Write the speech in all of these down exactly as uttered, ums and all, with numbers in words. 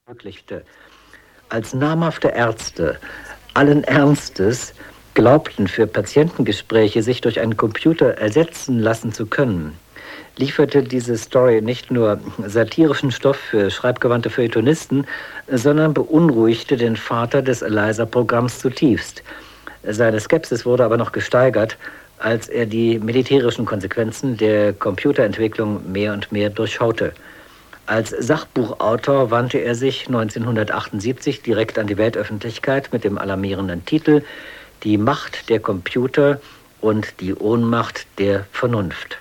ermöglichte. Als namhafte Ärzte allen Ernstes glaubten, für Patientengespräche sich durch einen Computer ersetzen lassen zu können, lieferte diese Story nicht nur satirischen Stoff für schreibgewandte Feuilletonisten, sondern beunruhigte den Vater des ELIZA-Programms zutiefst. Seine Skepsis wurde aber noch gesteigert, als er die militärischen Konsequenzen der Computerentwicklung mehr und mehr durchschaute. Als Sachbuchautor wandte er sich neunzehnhundertachtundsiebzig direkt an die Weltöffentlichkeit mit dem alarmierenden Titel »Die Macht der Computer und die Ohnmacht der Vernunft«.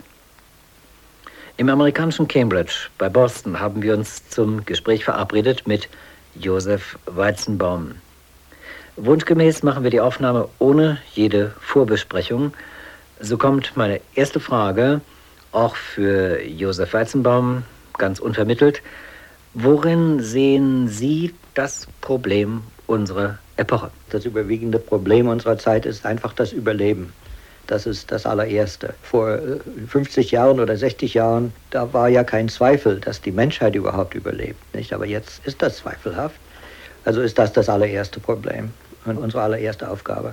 Im amerikanischen Cambridge bei Boston haben wir uns zum Gespräch verabredet mit Josef Weizenbaum. Wunschgemäß machen wir die Aufnahme ohne jede Vorbesprechung. So kommt meine erste Frage, auch für Josef Weizenbaum, ganz unvermittelt. Worin sehen Sie das Problem unserer Epoche? Das überwiegende Problem unserer Zeit ist einfach das Überleben. Das ist das allererste. Vor fünfzig Jahren oder sechzig Jahren, da war ja kein Zweifel, dass die Menschheit überhaupt überlebt, nicht? Aber jetzt ist das zweifelhaft. Also ist das das allererste Problem und unsere allererste Aufgabe.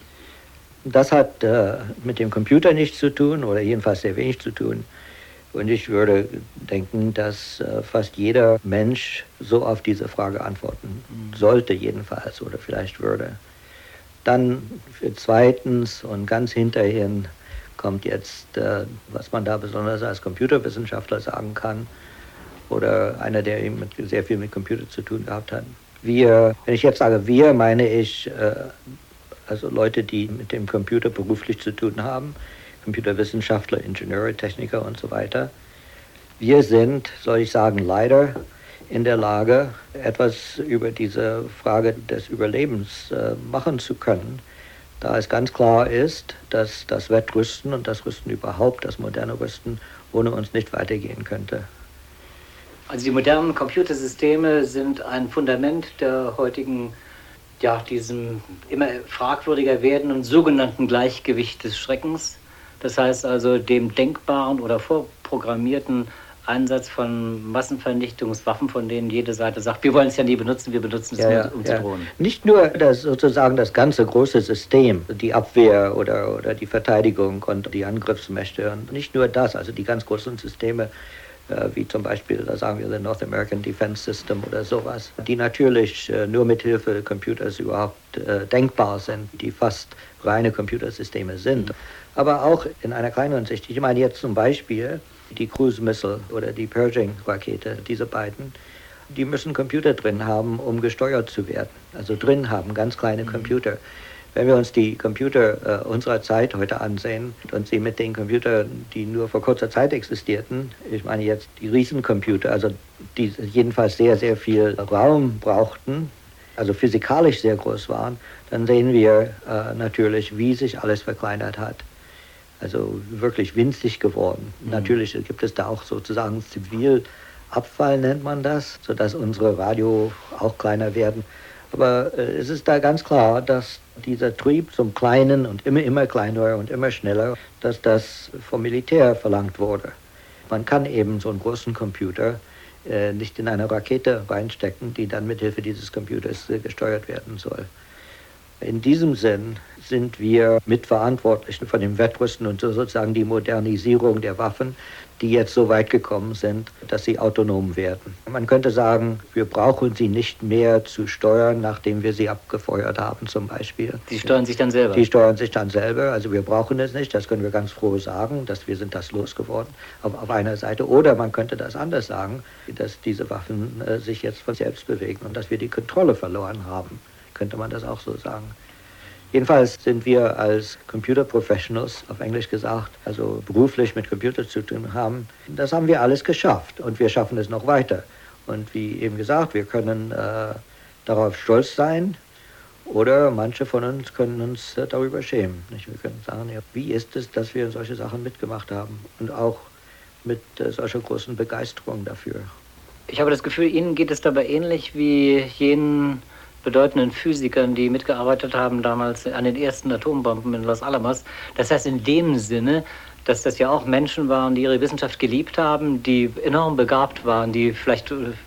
Das hat äh, mit dem Computer nichts zu tun oder jedenfalls sehr wenig zu tun. Und ich würde denken, dass äh, fast jeder Mensch so auf diese Frage antworten sollte jedenfalls oder vielleicht würde. Dann zweitens und ganz hinterhin kommt jetzt, äh, was man da besonders als Computerwissenschaftler sagen kann oder einer, der eben mit, sehr viel mit Computer zu tun gehabt hat. Wir, wenn ich jetzt sage wir, meine ich äh, also Leute, die mit dem Computer beruflich zu tun haben, Computerwissenschaftler, Ingenieure, Techniker und so weiter. Wir sind, soll ich sagen, leider in der Lage, etwas über diese Frage des Überlebens äh, machen zu können, da es ganz klar ist, dass das Wettrüsten und das Rüsten überhaupt, das moderne Rüsten, ohne uns nicht weitergehen könnte. Also die modernen Computersysteme sind ein Fundament der heutigen, ja, diesem immer fragwürdiger werdenden sogenannten Gleichgewicht des Schreckens. Das heißt also dem denkbaren oder vorprogrammierten Einsatz von Massenvernichtungswaffen, von denen jede Seite sagt, wir wollen es ja nie benutzen, wir benutzen es ja, nur, um ja. zu drohen. Nicht nur das, sozusagen das ganze große System, die Abwehr oder, oder die Verteidigung und die Angriffsmächte, und nicht nur das, also die ganz großen Systeme, äh, wie zum Beispiel, da sagen wir, the North American Defense System oder sowas, die natürlich äh, nur mit Hilfe des Computers überhaupt äh, denkbar sind, die fast reine Computersysteme sind. Mhm. Aber auch in einer kleineren Sicht. Ich meine jetzt zum Beispiel die Cruise Missile oder die Pershing-Rakete, diese beiden, die müssen Computer drin haben, um gesteuert zu werden. Also drin haben, ganz kleine mhm. Computer. Wenn wir uns die Computer äh, unserer Zeit heute ansehen und sie mit den Computern, die nur vor kurzer Zeit existierten, ich meine jetzt die Riesencomputer, also die jedenfalls sehr, sehr viel Raum brauchten, also physikalisch sehr groß waren, dann sehen wir äh, natürlich, wie sich alles verkleinert hat. Also wirklich winzig geworden. Mhm. Natürlich gibt es da auch sozusagen Zivilabfall, nennt man das, sodass unsere Radio auch kleiner werden. Aber äh, es ist da ganz klar, dass dieser Trieb zum Kleinen und immer, immer kleiner und immer schneller, dass das vom Militär verlangt wurde. Man kann eben so einen großen Computer äh, nicht in eine Rakete reinstecken, die dann mit Hilfe dieses Computers äh, gesteuert werden soll. In diesem Sinn sind wir mitverantwortlich von dem Wettrüsten und sozusagen die Modernisierung der Waffen, die jetzt so weit gekommen sind, dass sie autonom werden. Man könnte sagen, wir brauchen sie nicht mehr zu steuern, nachdem wir sie abgefeuert haben zum Beispiel. Die steuern sich dann selber? Die steuern sich dann selber, also wir brauchen es nicht, das können wir ganz froh sagen, dass wir sind das losgeworden auf, auf einer Seite. Oder man könnte das anders sagen, dass diese Waffen äh, sich jetzt von selbst bewegen und dass wir die Kontrolle verloren haben. Könnte man das auch so sagen. Jedenfalls sind wir als Computer Professionals, auf Englisch gesagt, also beruflich mit Computer zu tun haben, das haben wir alles geschafft und wir schaffen es noch weiter. Und wie eben gesagt, wir können äh, darauf stolz sein oder manche von uns können uns äh, darüber schämen. Nicht? Wir können sagen, ja, wie ist es, dass wir solche Sachen mitgemacht haben und auch mit äh, solcher großen Begeisterung dafür. Ich habe das Gefühl, Ihnen geht es dabei ähnlich wie jenen bedeutenden Physikern, die mitgearbeitet haben damals an den ersten Atombomben in Los Alamos. Das heißt in dem Sinne, dass das ja auch Menschen waren, die ihre Wissenschaft geliebt haben, die enorm begabt waren, die vielleicht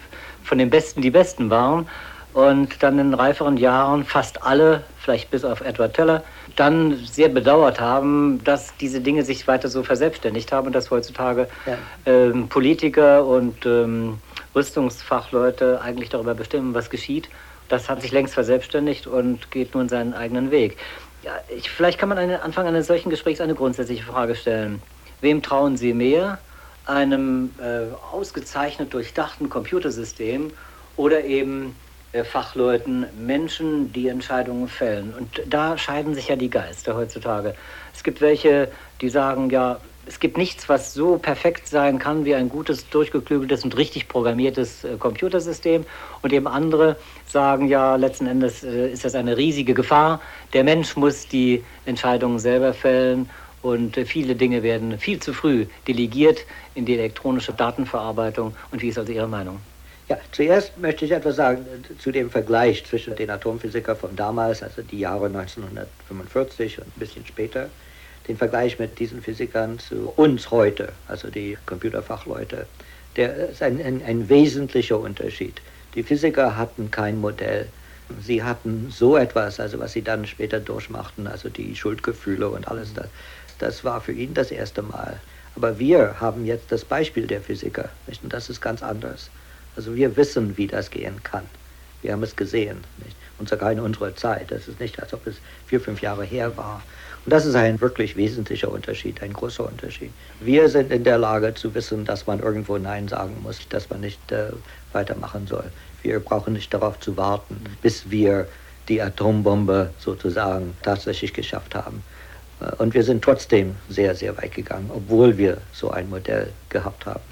von den Besten die Besten waren und dann in reiferen Jahren fast alle, vielleicht bis auf Edward Teller, dann sehr bedauert haben, dass diese Dinge sich weiter so verselbstständigt haben und dass heutzutage ja. ähm, Politiker und ähm, Rüstungsfachleute eigentlich darüber bestimmen, was geschieht. Das hat sich längst verselbstständigt und geht nun seinen eigenen Weg. Ja, ich, vielleicht kann man am Anfang eines solchen Gesprächs eine grundsätzliche Frage stellen. Wem trauen Sie mehr? Einem äh, ausgezeichnet durchdachten Computersystem oder eben äh, Fachleuten, Menschen, die Entscheidungen fällen? Und da scheiden sich ja die Geister heutzutage. Es gibt welche, die sagen, ja, es gibt nichts, was so perfekt sein kann wie ein gutes, durchgeklügeltes und richtig programmiertes äh, Computersystem. Und eben andere sagen, ja, letzten Endes äh, ist das eine riesige Gefahr. Der Mensch muss die Entscheidungen selber fällen und äh, viele Dinge werden viel zu früh delegiert in die elektronische Datenverarbeitung. Und wie ist also Ihre Meinung? Ja, zuerst möchte ich etwas sagen zu dem Vergleich zwischen den Atomphysikern von damals, also die Jahre neunzehnhundertfünfundvierzig und ein bisschen später, den Vergleich mit diesen Physikern zu uns heute, also die Computerfachleute. Der ist ein, ein, ein wesentlicher Unterschied. Die Physiker hatten kein Modell. Sie hatten so etwas, also was sie dann später durchmachten, also die Schuldgefühle und alles das. Das war für ihn das erste Mal. Aber wir haben jetzt das Beispiel der Physiker, nicht? Und das ist ganz anders. Also wir wissen, wie das gehen kann. Wir haben es gesehen, nicht? Und sogar in unserer Zeit. Das ist nicht, als ob es vier, fünf Jahre her war. Und das ist ein wirklich wesentlicher Unterschied, ein großer Unterschied. Wir sind in der Lage zu wissen, dass man irgendwo Nein sagen muss, dass man nicht äh, weitermachen soll. Wir brauchen nicht darauf zu warten, bis wir die Atombombe sozusagen tatsächlich geschafft haben. Äh, und wir sind trotzdem sehr, sehr weit gegangen, obwohl wir so ein Modell gehabt haben.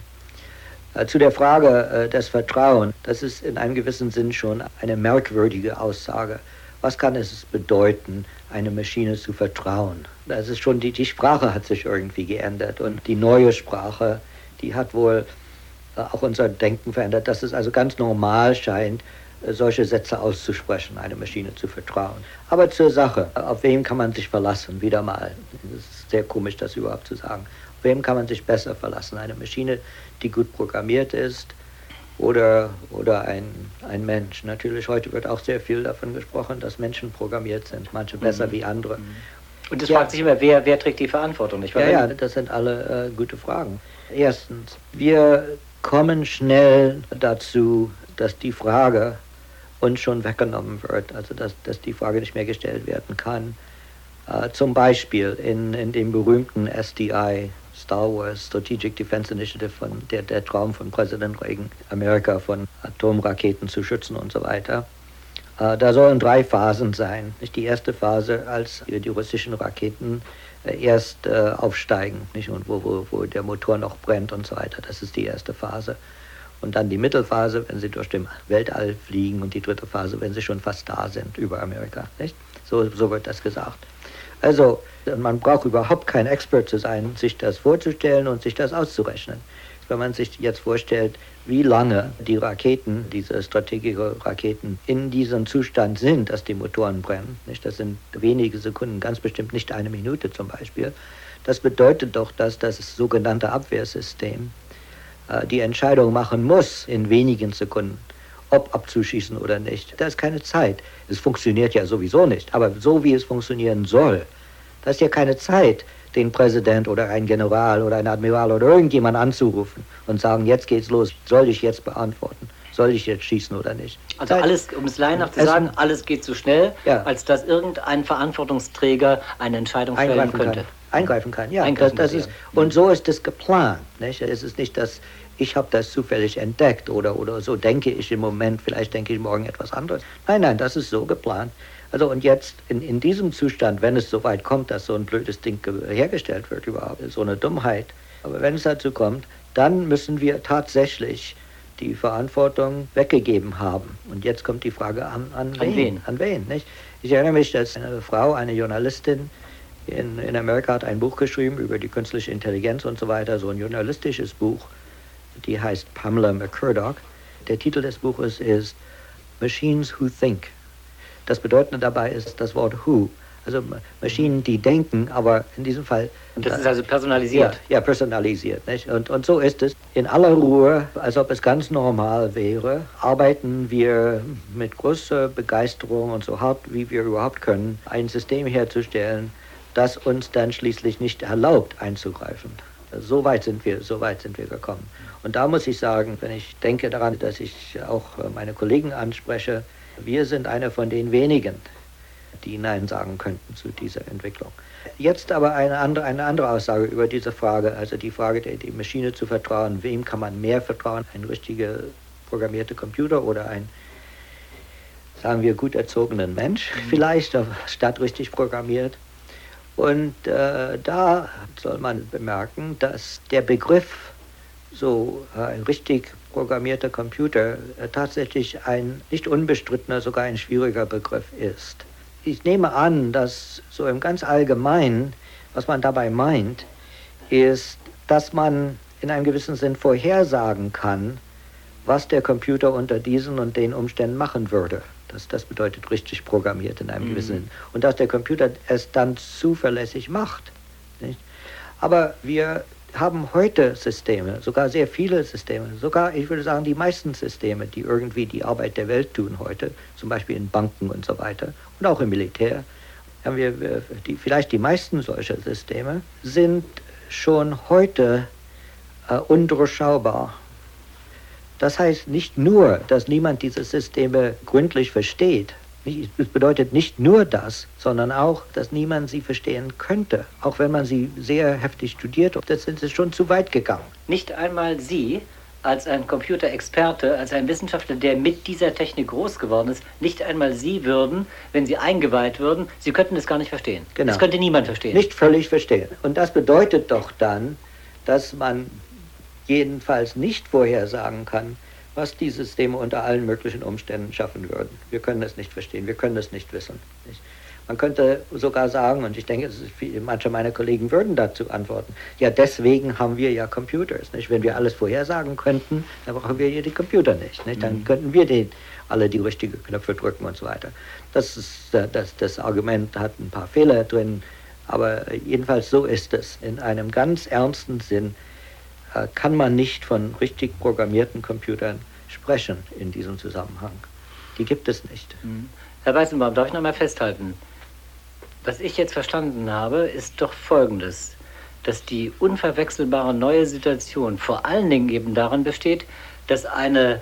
Äh, zu der Frage äh, des Vertrauens, das ist in einem gewissen Sinn schon eine merkwürdige Aussage. Was kann es bedeuten, eine Maschine zu vertrauen? Das ist schon, die, die Sprache hat sich irgendwie geändert und die neue Sprache, die hat wohl äh, auch unser Denken verändert, dass es also ganz normal scheint, äh, solche Sätze auszusprechen, eine Maschine zu vertrauen. Aber zur Sache, auf wem kann man sich verlassen? Wieder mal, es ist sehr komisch, das überhaupt zu sagen. Auf wem kann man sich besser verlassen? Eine Maschine, die gut programmiert ist, Oder, oder ein, ein Mensch. Natürlich, heute wird auch sehr viel davon gesprochen, dass Menschen programmiert sind, manche besser mhm. wie andere. Und es ja. fragt sich immer, wer, wer trägt die Verantwortung? Nicht? Ja, ja, das sind alle äh, gute Fragen. Erstens, wir kommen schnell dazu, dass die Frage uns schon weggenommen wird, also dass, dass die Frage nicht mehr gestellt werden kann. Äh, zum Beispiel in, in dem berühmten S D I, Star Wars, Strategic Defense Initiative, von der, der Traum von Präsident Reagan, Amerika von Atomraketen zu schützen und so weiter. Äh, da sollen drei Phasen sein. Nicht die erste Phase, als die russischen Raketen äh, erst äh, aufsteigen, nicht? Und wo, wo, wo der Motor noch brennt und so weiter. Das ist die erste Phase. Und dann die Mittelphase, wenn sie durch den Weltall fliegen, und die dritte Phase, wenn sie schon fast da sind über Amerika. Nicht? So, so wird das gesagt. Also, man braucht überhaupt kein Expert zu sein, sich das vorzustellen und sich das auszurechnen. Wenn man sich jetzt vorstellt, wie lange die Raketen, diese strategischen Raketen, in diesem Zustand sind, dass die Motoren brennen, nicht? Das sind wenige Sekunden, ganz bestimmt nicht eine Minute zum Beispiel. Das bedeutet doch, dass das sogenannte Abwehrsystem äh, die Entscheidung machen muss in wenigen Sekunden, ob abzuschießen oder nicht. Da ist keine Zeit. Es funktioniert ja sowieso nicht, aber so wie es funktionieren soll, da ist ja keine Zeit, den Präsident oder einen General oder einen Admiral oder irgendjemand anzurufen und sagen, jetzt geht's los, soll ich jetzt beantworten, soll ich jetzt schießen oder nicht. Also alles, um es laienhaft zu sagen, alles geht so schnell, ja. als dass irgendein Verantwortungsträger eine Entscheidung fällen könnte. Kann. Eingreifen kann, ja. Eingreifen das, das ist, und so ist es geplant. Nicht? Es ist nicht, dass ich habe das zufällig entdeckt oder, oder so denke ich im Moment, vielleicht denke ich morgen etwas anderes. Nein, nein, das ist so geplant. Also und jetzt in, in diesem Zustand, wenn es so weit kommt, dass so ein blödes Ding hergestellt wird überhaupt, so eine Dummheit, aber wenn es dazu kommt, dann müssen wir tatsächlich die Verantwortung weggegeben haben. Und jetzt kommt die Frage, an, an, an wen? wen? An wen, nicht? Ich erinnere mich, dass eine Frau, eine Journalistin in, in Amerika hat ein Buch geschrieben über die künstliche Intelligenz und so weiter, so ein journalistisches Buch, die heißt Pamela McCurdoch. Der Titel des Buches ist Machines Who Think. Das Bedeutende dabei ist das Wort who, Also Maschinen, die denken, aber in diesem Fall... Das ist also personalisiert. Ja, ja personalisiert. Nicht? Und, und so ist es. In aller Ruhe, als ob es ganz normal wäre, arbeiten wir mit großer Begeisterung und so hart, wie wir überhaupt können, ein System herzustellen, das uns dann schließlich nicht erlaubt, einzugreifen. So weit sind wir, so weit sind wir gekommen. Und da muss ich sagen, wenn ich denke daran, dass ich auch meine Kollegen anspreche, wir sind einer von den wenigen, die Nein sagen könnten zu dieser Entwicklung. Jetzt aber eine andere, eine andere Aussage über diese Frage, also die Frage, der die Maschine zu vertrauen. Wem kann man mehr vertrauen? Ein richtiger programmierter Computer oder ein, sagen wir, gut erzogenen Mensch vielleicht, statt richtig programmiert? Und äh, da soll man bemerken, dass der Begriff so äh, ein richtig programmierter Computer äh, tatsächlich ein nicht unbestrittener, sogar ein schwieriger Begriff ist. Ich nehme an, dass so im ganz Allgemeinen, was man dabei meint, ist, dass man in einem gewissen Sinn vorhersagen kann, was der Computer unter diesen und den Umständen machen würde. Das, das bedeutet richtig programmiert in einem mhm. gewissen Sinn. Und dass der Computer es dann zuverlässig macht. Nicht? Aber wir haben heute Systeme, sogar sehr viele Systeme, sogar, ich würde sagen, die meisten Systeme, die irgendwie die Arbeit der Welt tun heute, zum Beispiel in Banken und so weiter und auch im Militär, haben wir die, vielleicht die meisten solcher Systeme, sind schon heute äh, undurchschaubar. Das heißt nicht nur, dass niemand diese Systeme gründlich versteht. Es bedeutet nicht nur das, sondern auch, dass niemand sie verstehen könnte, auch wenn man sie sehr heftig studiert. Das ist schon zu weit gegangen. Nicht einmal Sie, als ein Computerexperte, als ein Wissenschaftler, der mit dieser Technik groß geworden ist, nicht einmal Sie würden, wenn Sie eingeweiht würden, Sie könnten es gar nicht verstehen. Genau. Das könnte niemand verstehen. Nicht völlig verstehen. Und das bedeutet doch dann, dass man jedenfalls nicht vorhersagen kann, was die Systeme unter allen möglichen Umständen schaffen würden. Wir können es nicht verstehen, wir können es nicht wissen. Nicht? Man könnte sogar sagen, und ich denke, es ist viel, manche meiner Kollegen würden dazu antworten, ja, deswegen haben wir ja Computers. Nicht? Wenn wir alles vorhersagen könnten, dann brauchen wir ja die Computer nicht. Nicht? Dann mhm. könnten wir den, alle die richtigen Knöpfe drücken und so weiter. Das, ist, das, das Argument hat ein paar Fehler drin, aber jedenfalls so ist es. In einem ganz ernsten Sinn kann man nicht von richtig programmierten Computern sprechen in diesem Zusammenhang. Die gibt es nicht. Herr Weizenbaum, darf ich noch mal festhalten? Was ich jetzt verstanden habe, ist doch Folgendes, dass die unverwechselbare neue Situation vor allen Dingen eben darin besteht, dass eine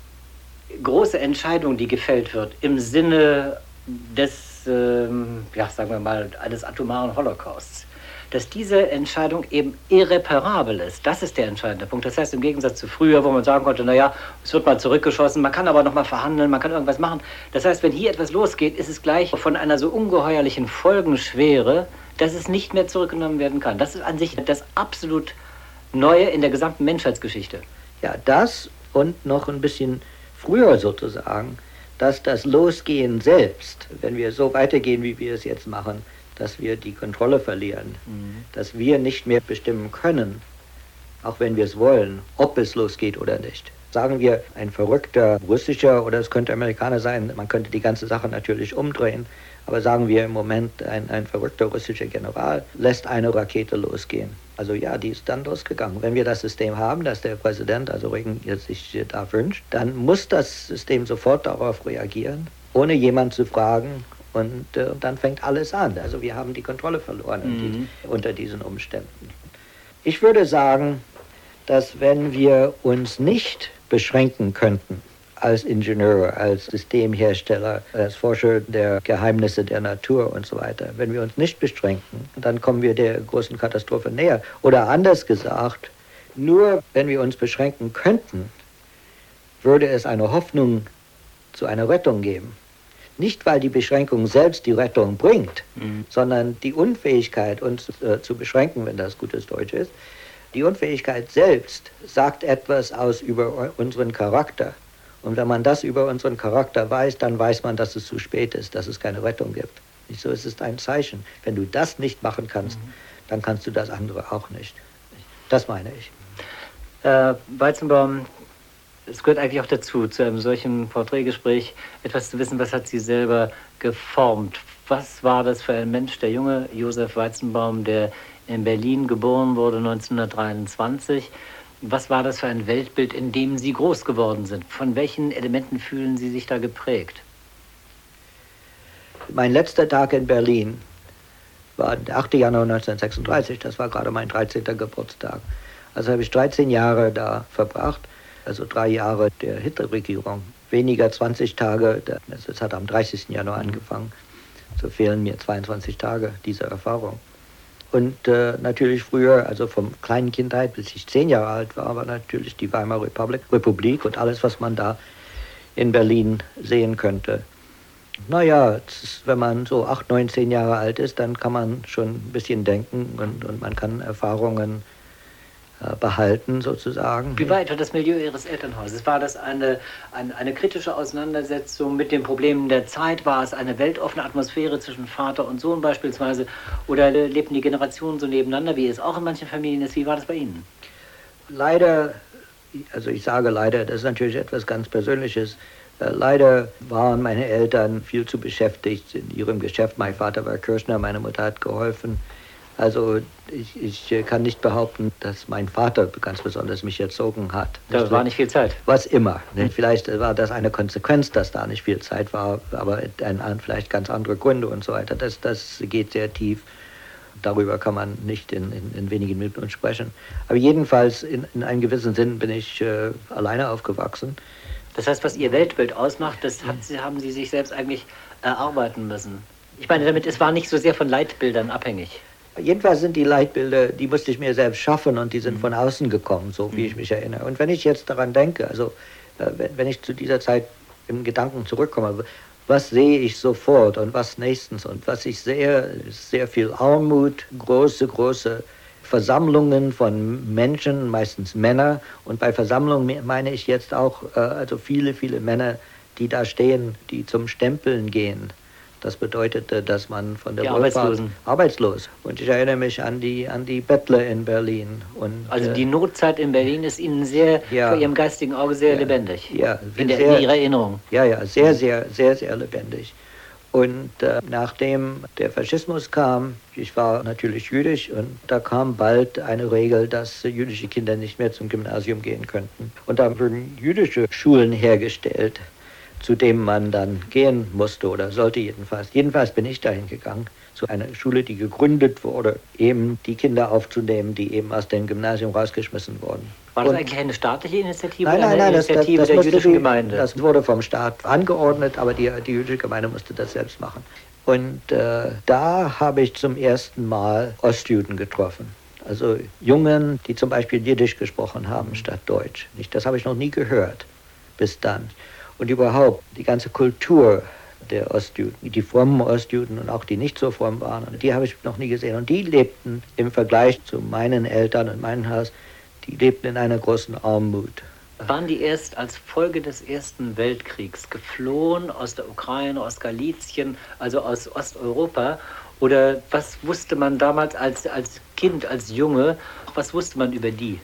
große Entscheidung, die gefällt wird, im Sinne des, ähm, ja, sagen wir mal, eines atomaren Holocausts, dass diese Entscheidung eben irreparabel ist. Das ist der entscheidende Punkt. Das heißt, im Gegensatz zu früher, wo man sagen konnte, naja, es wird mal zurückgeschossen, man kann aber noch mal verhandeln, man kann irgendwas machen. Das heißt, wenn hier etwas losgeht, ist es gleich von einer so ungeheuerlichen Folgenschwere, dass es nicht mehr zurückgenommen werden kann. Das ist an sich das absolut Neue in der gesamten Menschheitsgeschichte. Ja, das und noch ein bisschen früher sozusagen, dass das Losgehen selbst, wenn wir so weitergehen, wie wir es jetzt machen, dass wir die Kontrolle verlieren, mhm. dass wir nicht mehr bestimmen können, auch wenn wir es wollen, ob es losgeht oder nicht. Sagen wir, ein verrückter russischer oder es könnte Amerikaner sein, man könnte die ganze Sache natürlich umdrehen, aber sagen wir im Moment, ein, ein verrückter russischer General lässt eine Rakete losgehen. Also ja, die ist dann losgegangen. Wenn wir das System haben, das der Präsident, also Reagan, jetzt sich da wünscht, dann muss das System sofort darauf reagieren, ohne jemand zu fragen. Und äh, dann fängt alles an. Also wir haben die Kontrolle verloren mhm. die, unter diesen Umständen. Ich würde sagen, dass wenn wir uns nicht beschränken könnten als Ingenieure, als Systemhersteller, als Forscher der Geheimnisse der Natur und so weiter, wenn wir uns nicht beschränken, dann kommen wir der großen Katastrophe näher. Oder anders gesagt, nur wenn wir uns beschränken könnten, würde es eine Hoffnung zu einer Rettung geben. Nicht, weil die Beschränkung selbst die Rettung bringt, mhm. sondern die Unfähigkeit, uns äh, zu beschränken, wenn das gutes Deutsch ist, die Unfähigkeit selbst sagt etwas aus über unseren Charakter. Und wenn man das über unseren Charakter weiß, dann weiß man, dass es zu spät ist, dass es keine Rettung gibt. Nicht so, es ist ein Zeichen. Wenn du das nicht machen kannst, mhm. dann kannst du das andere auch nicht. Das meine ich. Herr Weizenbaum, Es gehört eigentlich auch dazu, zu einem solchen Porträtgespräch etwas zu wissen, was hat Sie selber geformt? Was war das für ein Mensch, der junge Josef Weizenbaum, der in Berlin geboren wurde neunzehnhundertdreiundzwanzig? Was war das für ein Weltbild, in dem Sie groß geworden sind? Von welchen Elementen fühlen Sie sich da geprägt? Mein letzter Tag in Berlin war der achte Januar neunzehnhundertsechsunddreißig, das war gerade mein dreizehnter Geburtstag. Also habe ich dreizehn Jahre da verbracht, also drei Jahre der Hitlerregierung. Weniger zwanzig Tage, das hat am dreißigsten Januar angefangen, so fehlen mir zweiundzwanzig Tage dieser Erfahrung. Und äh, natürlich früher, also von kleinen Kindheit bis ich zehn Jahre alt war, war natürlich die Weimarer Republik, Republik und alles, was man da in Berlin sehen könnte. Naja, wenn man so acht, neun, zehn Jahre alt ist, dann kann man schon ein bisschen denken und, und man kann Erfahrungen äh, behalten sozusagen. Wie war etwa das Milieu Ihres Elternhauses? War das eine, eine, eine kritische Auseinandersetzung mit den Problemen der Zeit? War es eine weltoffene Atmosphäre zwischen Vater und Sohn beispielsweise? Oder lebten die Generationen so nebeneinander, wie es auch in manchen Familien ist? Wie war das bei Ihnen? Leider, also ich sage leider, das ist natürlich etwas ganz Persönliches. Leider waren meine Eltern viel zu beschäftigt in ihrem Geschäft. Mein Vater war Kirschner, meine Mutter hat geholfen. Also ich, ich kann nicht behaupten, dass mein Vater ganz besonders mich erzogen hat. Da war nicht viel Zeit. Was immer. Hm. Vielleicht war das eine Konsequenz, dass da nicht viel Zeit war, aber ein, vielleicht ganz andere Gründe und so weiter. Das, das geht sehr tief. Darüber kann man nicht in, in, in wenigen Minuten sprechen. Aber jedenfalls, in, in einem gewissen Sinn bin ich äh, alleine aufgewachsen. Das heißt, was Ihr Weltbild ausmacht, das hat, haben Sie sich selbst eigentlich erarbeiten müssen. Ich meine damit, es war nicht so sehr von Leitbildern abhängig. Jedenfalls sind die Leitbilder, die musste ich mir selbst schaffen und die sind von außen gekommen, so wie ich mich erinnere. Und wenn ich jetzt daran denke, also wenn ich zu dieser Zeit im Gedanken zurückkomme, was sehe ich sofort und was nächstens? Und was ich sehe, ist sehr viel Armut, große, große Versammlungen von Menschen, meistens Männer. Und bei Versammlungen meine ich jetzt auch äh, also viele, viele Männer, die da stehen, die zum Stempeln gehen. Das bedeutete, dass man von der die Wohlfahrt Arbeitslosen. arbeitslos. Und ich erinnere mich an die, an die Bettler in Berlin. Und, also die Notzeit in Berlin ist Ihnen sehr, ja, vor Ihrem geistigen Auge sehr ja, lebendig. Ja, in, der, sehr, in Ihrer Erinnerung. Ja, ja, sehr, sehr, sehr, sehr lebendig. Und äh, nachdem der Faschismus kam, ich war natürlich jüdisch und da kam bald eine Regel, dass äh, jüdische Kinder nicht mehr zum Gymnasium gehen könnten. Und da wurden jüdische Schulen hergestellt, zu denen man dann gehen musste oder sollte jedenfalls. Jedenfalls bin ich dahin gegangen, zu einer Schule, die gegründet wurde, eben die Kinder aufzunehmen, die eben aus dem Gymnasium rausgeschmissen wurden. War das und eigentlich eine staatliche Initiative nein, oder eine nein, nein, Initiative das, das, das der jüdischen die, Gemeinde? Das wurde vom Staat angeordnet, aber die, die jüdische Gemeinde musste das selbst machen. Und äh, da habe ich zum ersten Mal Ostjuden getroffen. Also Jungen, die zum Beispiel Jiddisch gesprochen haben statt Deutsch. Nicht, das habe ich noch nie gehört bis dann. Und überhaupt die ganze Kultur der Ostjuden, die frommen Ostjuden und auch die nicht so fromm waren, die habe ich noch nie gesehen. Und die lebten im Vergleich zu meinen Eltern und meinem Haus, die lebten in einer großen Armut. Waren die erst als Folge des Ersten Weltkriegs geflohen aus der Ukraine, aus Galizien, also aus Osteuropa? Oder was wusste man damals als, als Kind, als Junge, was wusste man über die?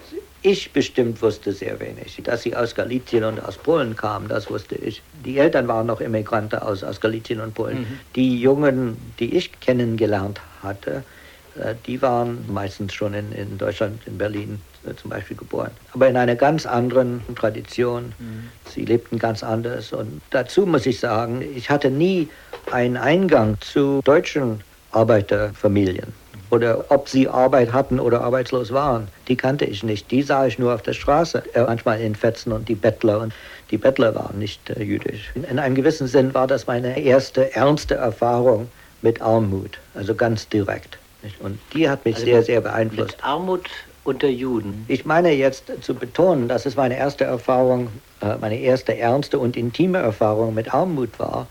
Ich bestimmt wusste sehr wenig. Dass sie aus Galizien und aus Polen kamen, das wusste ich. Die Eltern waren noch Immigranten aus, aus Galizien und Polen. Mhm. Die Jungen, die ich kennengelernt hatte, die waren meistens schon in, in Deutschland, in Berlin zum Beispiel geboren. Aber in einer ganz anderen Tradition. Mhm. Sie lebten ganz anders. Und dazu muss ich sagen, ich hatte nie einen Eingang zu deutschen Arbeiterfamilien. Oder ob sie Arbeit hatten oder arbeitslos waren, die kannte ich nicht. Die sah ich nur auf der Straße, äh, manchmal in Fetzen und die Bettler. Und die Bettler waren nicht äh, jüdisch. In, in einem gewissen Sinn war das meine erste ernste Erfahrung mit Armut, also ganz direkt. Nicht? Und die hat mich also sehr, sehr beeinflusst. Mit Armut unter Juden? Ich meine jetzt zu betonen, dass es meine erste Erfahrung, äh, meine erste ernste und intime Erfahrung mit Armut war.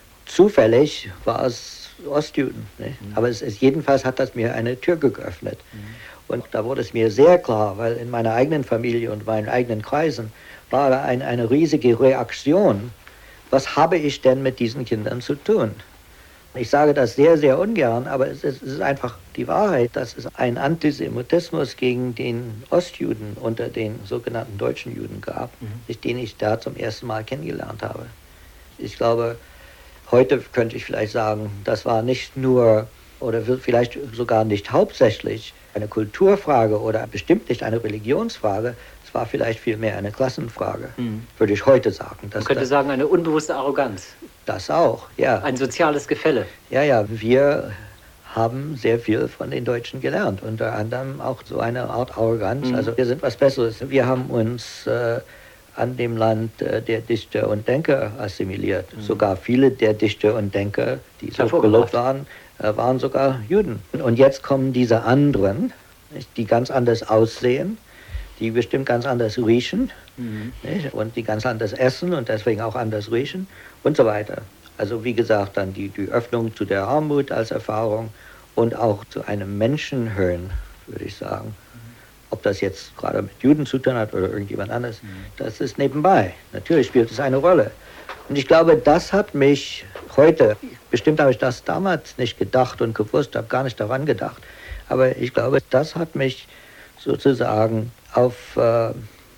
Zufällig war es Ostjuden. Nicht? Mhm. Aber es ist, jedenfalls hat das mir eine Tür geöffnet. Mhm. Und da wurde es mir sehr klar, weil in meiner eigenen Familie und meinen eigenen Kreisen war da ein, eine riesige Reaktion. Was habe ich denn mit diesen Kindern zu tun? Ich sage das sehr, sehr ungern, aber es ist, es ist einfach die Wahrheit, dass es einen Antisemitismus gegen den Ostjuden unter den sogenannten deutschen Juden gab, mhm. den ich da zum ersten Mal kennengelernt habe. Ich glaube, heute könnte ich vielleicht sagen, das war nicht nur oder vielleicht sogar nicht hauptsächlich eine Kulturfrage oder bestimmt nicht eine Religionsfrage, es war vielleicht vielmehr eine Klassenfrage, mhm. würde ich heute sagen. Man könnte das, sagen, eine unbewusste Arroganz. Das auch, ja. Ein soziales Gefälle. Ja, ja, wir haben sehr viel von den Deutschen gelernt, unter anderem auch so eine Art Arroganz. Mhm. Also wir sind was Besseres. Wir haben uns äh, an dem Land äh, der Dichter und Denker assimiliert. Mhm. Sogar viele der Dichter und Denker, die so gelobt waren, äh, waren sogar Juden. Und jetzt kommen diese anderen, die ganz anders aussehen, die bestimmt ganz anders riechen, mhm. nicht? Und die ganz anders essen und deswegen auch anders riechen und so weiter. Also wie gesagt, dann die, die Öffnung zu der Armut als Erfahrung und auch zu einem Menschenhören, würde ich sagen. Mhm. Ob das jetzt gerade mit Juden zu tun hat oder irgendjemand anderes, mhm. das ist nebenbei. Natürlich spielt es eine Rolle. Und ich glaube, das hat mich heute, bestimmt habe ich das damals nicht gedacht und gewusst, habe gar nicht daran gedacht, aber ich glaube, das hat mich sozusagen auf äh,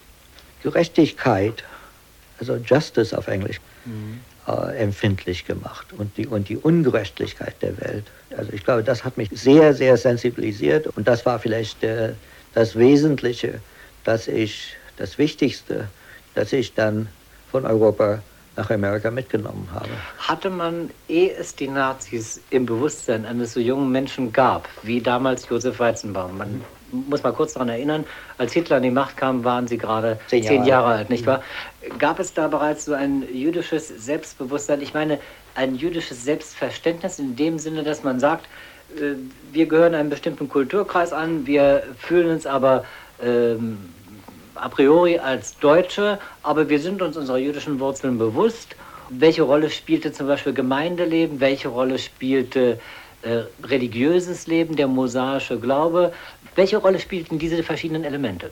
Gerechtigkeit, also Justice auf Englisch, mhm. äh, empfindlich gemacht und die, und die Ungerechtigkeit der Welt. Also ich glaube, das hat mich sehr, sehr sensibilisiert und das war vielleicht äh, das Wesentliche, dass ich, das Wichtigste, dass ich dann von Europa nach Amerika mitgenommen habe. Hatte man, ehe es die Nazis im Bewusstsein eines so jungen Menschen gab, wie damals Josef Weizenbaum, man muss mal kurz daran erinnern, als Hitler an die Macht kam, waren Sie gerade zehn Jahre, zehn Jahre alt, nicht wahr? Gab es da bereits so ein jüdisches Selbstbewusstsein, ich meine, ein jüdisches Selbstverständnis in dem Sinne, dass man sagt, äh, wir gehören einem bestimmten Kulturkreis an, wir fühlen uns aber ähm, a priori als Deutsche, aber wir sind uns unserer jüdischen Wurzeln bewusst. Welche Rolle spielte zum Beispiel Gemeindeleben, welche Rolle spielte äh, religiöses Leben, der mosaische Glaube? Welche Rolle spielten diese verschiedenen Elemente?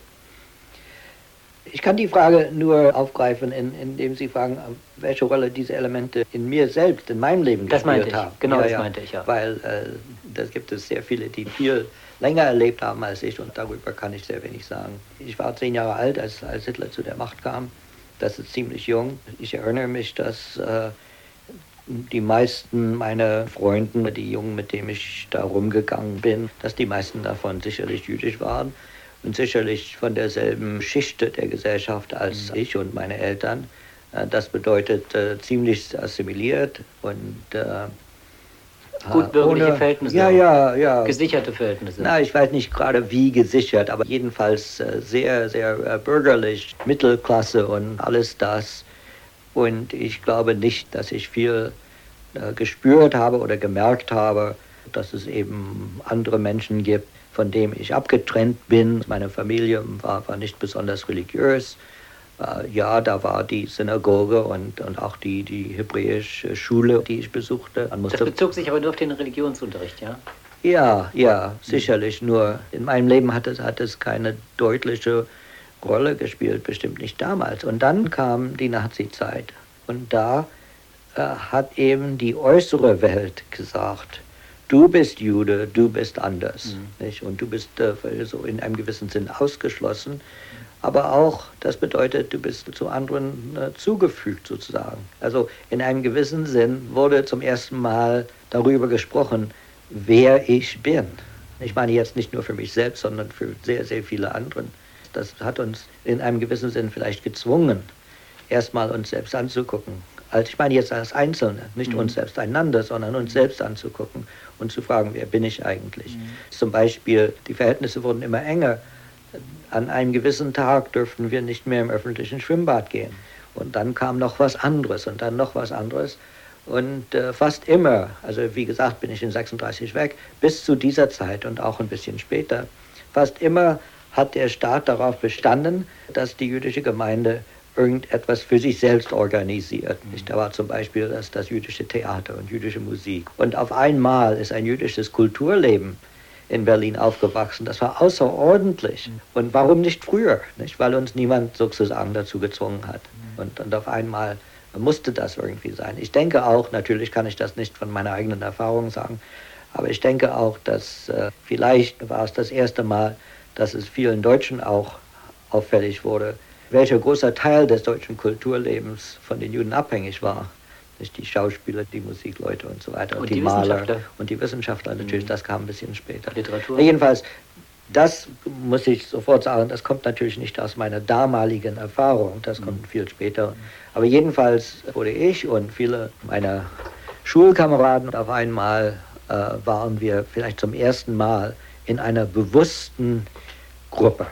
Ich kann die Frage nur aufgreifen, in, indem Sie fragen, welche Rolle diese Elemente in mir selbst, in meinem Leben das gespielt meinte ich. haben. Genau, ja, das ja, meinte ich, ja. Weil äh, das gibt es sehr viele, die viel länger erlebt haben als ich und darüber kann ich sehr wenig sagen. Ich war zehn Jahre alt, als, als Hitler zu der Macht kam. Das ist ziemlich jung. Ich erinnere mich, dass äh, die meisten meiner Freunde, die Jungen, mit denen ich da rumgegangen bin, dass die meisten davon sicherlich jüdisch waren und sicherlich von derselben Schicht der Gesellschaft als mhm. ich und meine Eltern. Das bedeutet äh, ziemlich assimiliert und äh, gut bürgerliche ohne, Verhältnisse. Ja, ja, ja. Gesicherte Verhältnisse. Na, ich weiß nicht gerade wie gesichert, aber jedenfalls äh, sehr, sehr äh, bürgerlich, Mittelklasse und alles das. Und ich glaube nicht, dass ich viel äh, gespürt habe oder gemerkt habe, dass es eben andere Menschen gibt, von denen ich abgetrennt bin. Meine Familie war, war nicht besonders religiös. Äh, ja, da war die Synagoge und, und auch die, die hebräische Schule, die ich besuchte. Man musste das bezog sich aber nur auf den Religionsunterricht, ja? Ja, ja, sicherlich. Nur in meinem Leben hat es, hat es keine deutliche Rolle gespielt, bestimmt nicht damals. Und dann kam die Nazi-Zeit und da äh, hat eben die äußere Welt gesagt, du bist Jude, du bist anders. Mhm. Nicht? Und du bist äh, so in einem gewissen Sinn ausgeschlossen. Aber auch, das bedeutet, du bist zu anderen äh, zugefügt sozusagen. Also in einem gewissen Sinn wurde zum ersten Mal darüber gesprochen, wer ich bin. Ich meine jetzt nicht nur für mich selbst, sondern für sehr, sehr viele anderen. Das hat uns in einem gewissen Sinn vielleicht gezwungen, erstmal uns selbst anzugucken. Also ich meine jetzt als Einzelne, nicht mhm. uns selbst einander, sondern uns selbst anzugucken und zu fragen, wer bin ich eigentlich? Mhm. Zum Beispiel, die Verhältnisse wurden immer enger. An einem gewissen Tag dürften wir nicht mehr im öffentlichen Schwimmbad gehen. Und dann kam noch was anderes und dann noch was anderes. Und äh, fast immer, also wie gesagt, bin ich in sechsunddreißig weg, bis zu dieser Zeit und auch ein bisschen später, fast immer hat der Staat darauf bestanden, dass die jüdische Gemeinde irgendetwas für sich selbst organisiert. Mhm. Da war zum Beispiel das, das jüdische Theater und jüdische Musik. Und auf einmal ist ein jüdisches Kulturleben in Berlin aufgewachsen. Das war außerordentlich. Mhm. Und warum nicht früher? Nicht? Weil uns niemand sozusagen dazu gezwungen hat. Mhm. Und, und auf einmal musste das irgendwie sein. Ich denke auch, natürlich kann ich das nicht von meiner eigenen Erfahrung sagen, aber ich denke auch, dass äh, vielleicht war es das erste Mal, dass es vielen Deutschen auch auffällig wurde, welcher großer Teil des deutschen Kulturlebens von den Juden abhängig war. Nicht die Schauspieler, die Musikleute und so weiter und, und die, die Maler und die Wissenschaftler natürlich, mhm. das kam ein bisschen später. Literatur. Jedenfalls, das muss ich sofort sagen, das kommt natürlich nicht aus meiner damaligen Erfahrung, das kommt mhm. viel später. Aber jedenfalls wurde ich und viele meiner Schulkameraden auf einmal äh, waren wir vielleicht zum ersten Mal in einer bewussten Gruppe.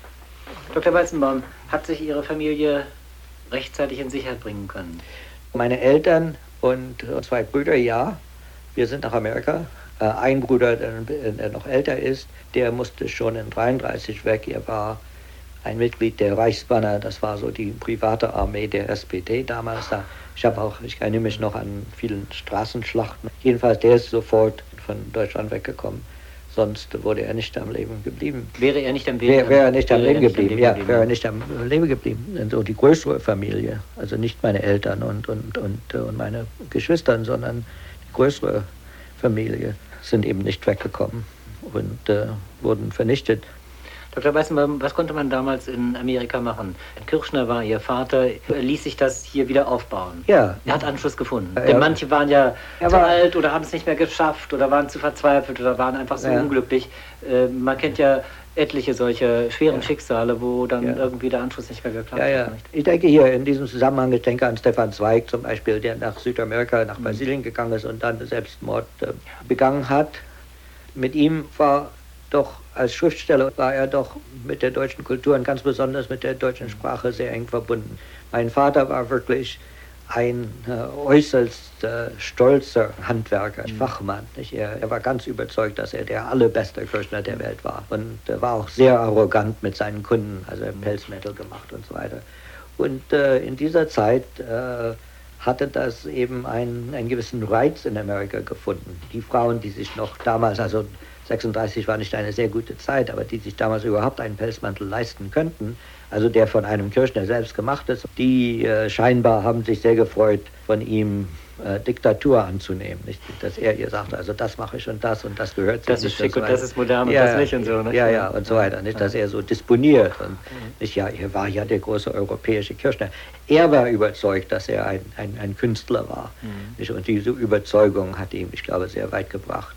Doktor Weizenbaum, hat sich Ihre Familie rechtzeitig in Sicherheit bringen können? Meine Eltern und zwei Brüder, ja. Wir sind nach Amerika. Ein Bruder, der noch älter ist, der musste schon in dreiunddreißig weg. Er war ein Mitglied der Reichsbanner. Das war so die private Armee der S P D damals. Ich habe auch, ich erinnere mich noch an vielen Straßenschlachten. Jedenfalls, der ist sofort von Deutschland weggekommen. Sonst wurde er nicht am Leben geblieben. Wäre er nicht am Leben, wäre, wäre er nicht am Leben geblieben? Ja, wäre er nicht am Leben geblieben. So die größere Familie, also nicht meine Eltern und, und, und, und meine Geschwister, sondern die größere Familie sind eben nicht weggekommen und äh, wurden vernichtet. Doktor Weizenbaum, was konnte man damals in Amerika machen? Kirchner war Ihr Vater, ließ sich das hier wieder aufbauen. Ja. Er hat Anschluss gefunden. Ja, Denn manche waren ja ja, zu alt oder haben es nicht mehr geschafft oder waren zu verzweifelt oder waren einfach so ja. unglücklich. Äh, man kennt ja etliche solche schweren ja. Schicksale, wo dann ja. irgendwie der Anschluss nicht mehr geklappt ja, ja. hat. Nicht? Ich denke hier in diesem Zusammenhang, ich denke an Stefan Zweig zum Beispiel, der nach Südamerika, nach Brasilien mhm. gegangen ist und dann Selbstmord äh, begangen hat. Mit ihm war doch als Schriftsteller war er doch mit der deutschen Kultur und ganz besonders mit der deutschen Sprache sehr eng verbunden. Mein Vater war wirklich ein äh, äußerst äh, stolzer Handwerker, mhm. Fachmann. Nicht? Er, er war ganz überzeugt, dass er der allerbeste Kirchner der Welt war. Und er war auch sehr arrogant mit seinen Kunden, also er hat Pelzmetal gemacht und so weiter. Und äh, in dieser Zeit äh, hatte das eben einen, einen gewissen Reiz in Amerika gefunden. Die Frauen, die sich noch damals, also sechsunddreißig war nicht eine sehr gute Zeit, aber die sich damals überhaupt einen Pelzmantel leisten könnten, also der von einem Kirchner selbst gemacht ist, die äh, scheinbar haben sich sehr gefreut, von ihm äh, Diktatur anzunehmen. Nicht? Dass er ihr sagte, also das mache ich und das und das gehört sich. Das ist schick und das ist modern und ja, das nicht und so. Nicht? Ja, ja, und so weiter. Nicht? Dass er so disponiert. Und, nicht? Ja, er war ja der große europäische Kirchner. Er war überzeugt, dass er ein, ein, ein Künstler war. Mhm. Nicht? Und diese Überzeugung hat ihn, ich glaube, sehr weit gebracht.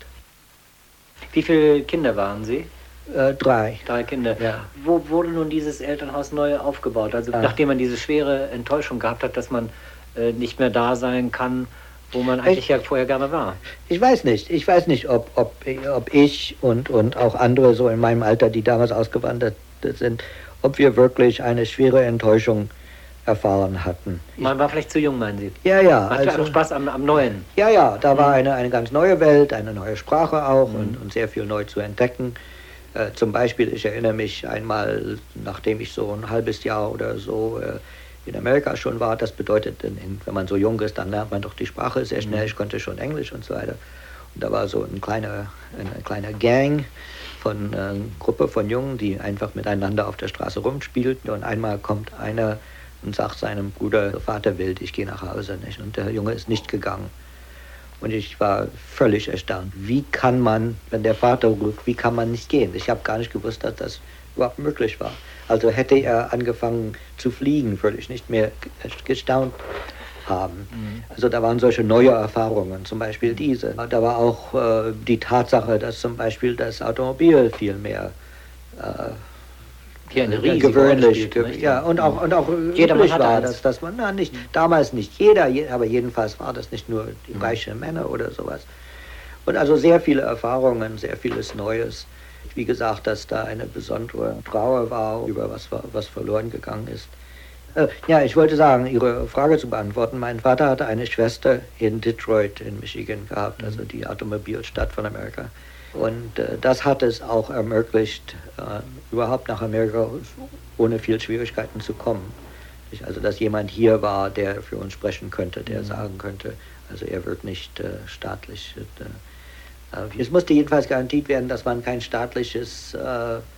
Wie viele Kinder waren Sie? Äh, drei. Drei Kinder. Ja. Wo wurde nun dieses Elternhaus neu aufgebaut? Also ah. nachdem man diese schwere Enttäuschung gehabt hat, dass man äh, nicht mehr da sein kann, wo man eigentlich ich, ja vorher gerne war. Ich weiß nicht. Ich weiß nicht, ob, ob, ob ich und, und auch andere so in meinem Alter, die damals ausgewandert sind, ob wir wirklich eine schwere Enttäuschung erfahren hatten. Man war vielleicht zu jung, meinen Sie? Ja, ja. Man hatte also Spaß am, am Neuen. Ja, ja, da mhm. war eine, eine ganz neue Welt, eine neue Sprache auch mhm. und, und sehr viel neu zu entdecken. Äh, zum Beispiel, ich erinnere mich einmal, nachdem ich so ein halbes Jahr oder so äh, in Amerika schon war, das bedeutet, in, in, wenn man so jung ist, dann lernt man doch die Sprache sehr schnell. Mhm. Ich konnte schon Englisch und so weiter. Und da war so ein kleiner, ein kleiner Gang von äh, einer Gruppe von Jungen, die einfach miteinander auf der Straße rumspielten. Und einmal kommt einer und sagt seinem Bruder, Vater will, ich gehe nach Hause. Nicht? Und der Junge ist nicht gegangen. Und ich war völlig erstaunt. Wie kann man, wenn der Vater ruft, wie kann man nicht gehen? Ich habe gar nicht gewusst, dass das überhaupt möglich war. Also hätte er angefangen zu fliegen, würde ich nicht mehr gestaunt haben. Mhm. Also da waren solche neue Erfahrungen, zum Beispiel diese. Da war auch äh, die Tatsache, dass zum Beispiel das Automobil viel mehr äh, Hier eine riesige gewöhnlich, spielt, ja, und auch, und auch üblich war, dass, dass man, na, nicht, damals nicht jeder, aber jedenfalls war das nicht nur die reichen Männer oder sowas. Und also sehr viele Erfahrungen, sehr vieles Neues. Wie gesagt, dass da eine besondere Trauer war über was, was verloren gegangen ist. Äh, ja, ich wollte sagen, Ihre Frage zu beantworten. Mein Vater hatte eine Schwester in Detroit in Michigan gehabt, also die Automobilstadt von Amerika. Und äh, das hat es auch ermöglicht, äh, überhaupt nach Amerika ohne viel Schwierigkeiten zu kommen. Also, dass jemand hier war, der für uns sprechen könnte, der mhm. sagen könnte, also er wird nicht äh, staatlich. Äh, es musste jedenfalls garantiert werden, dass man kein staatliches äh,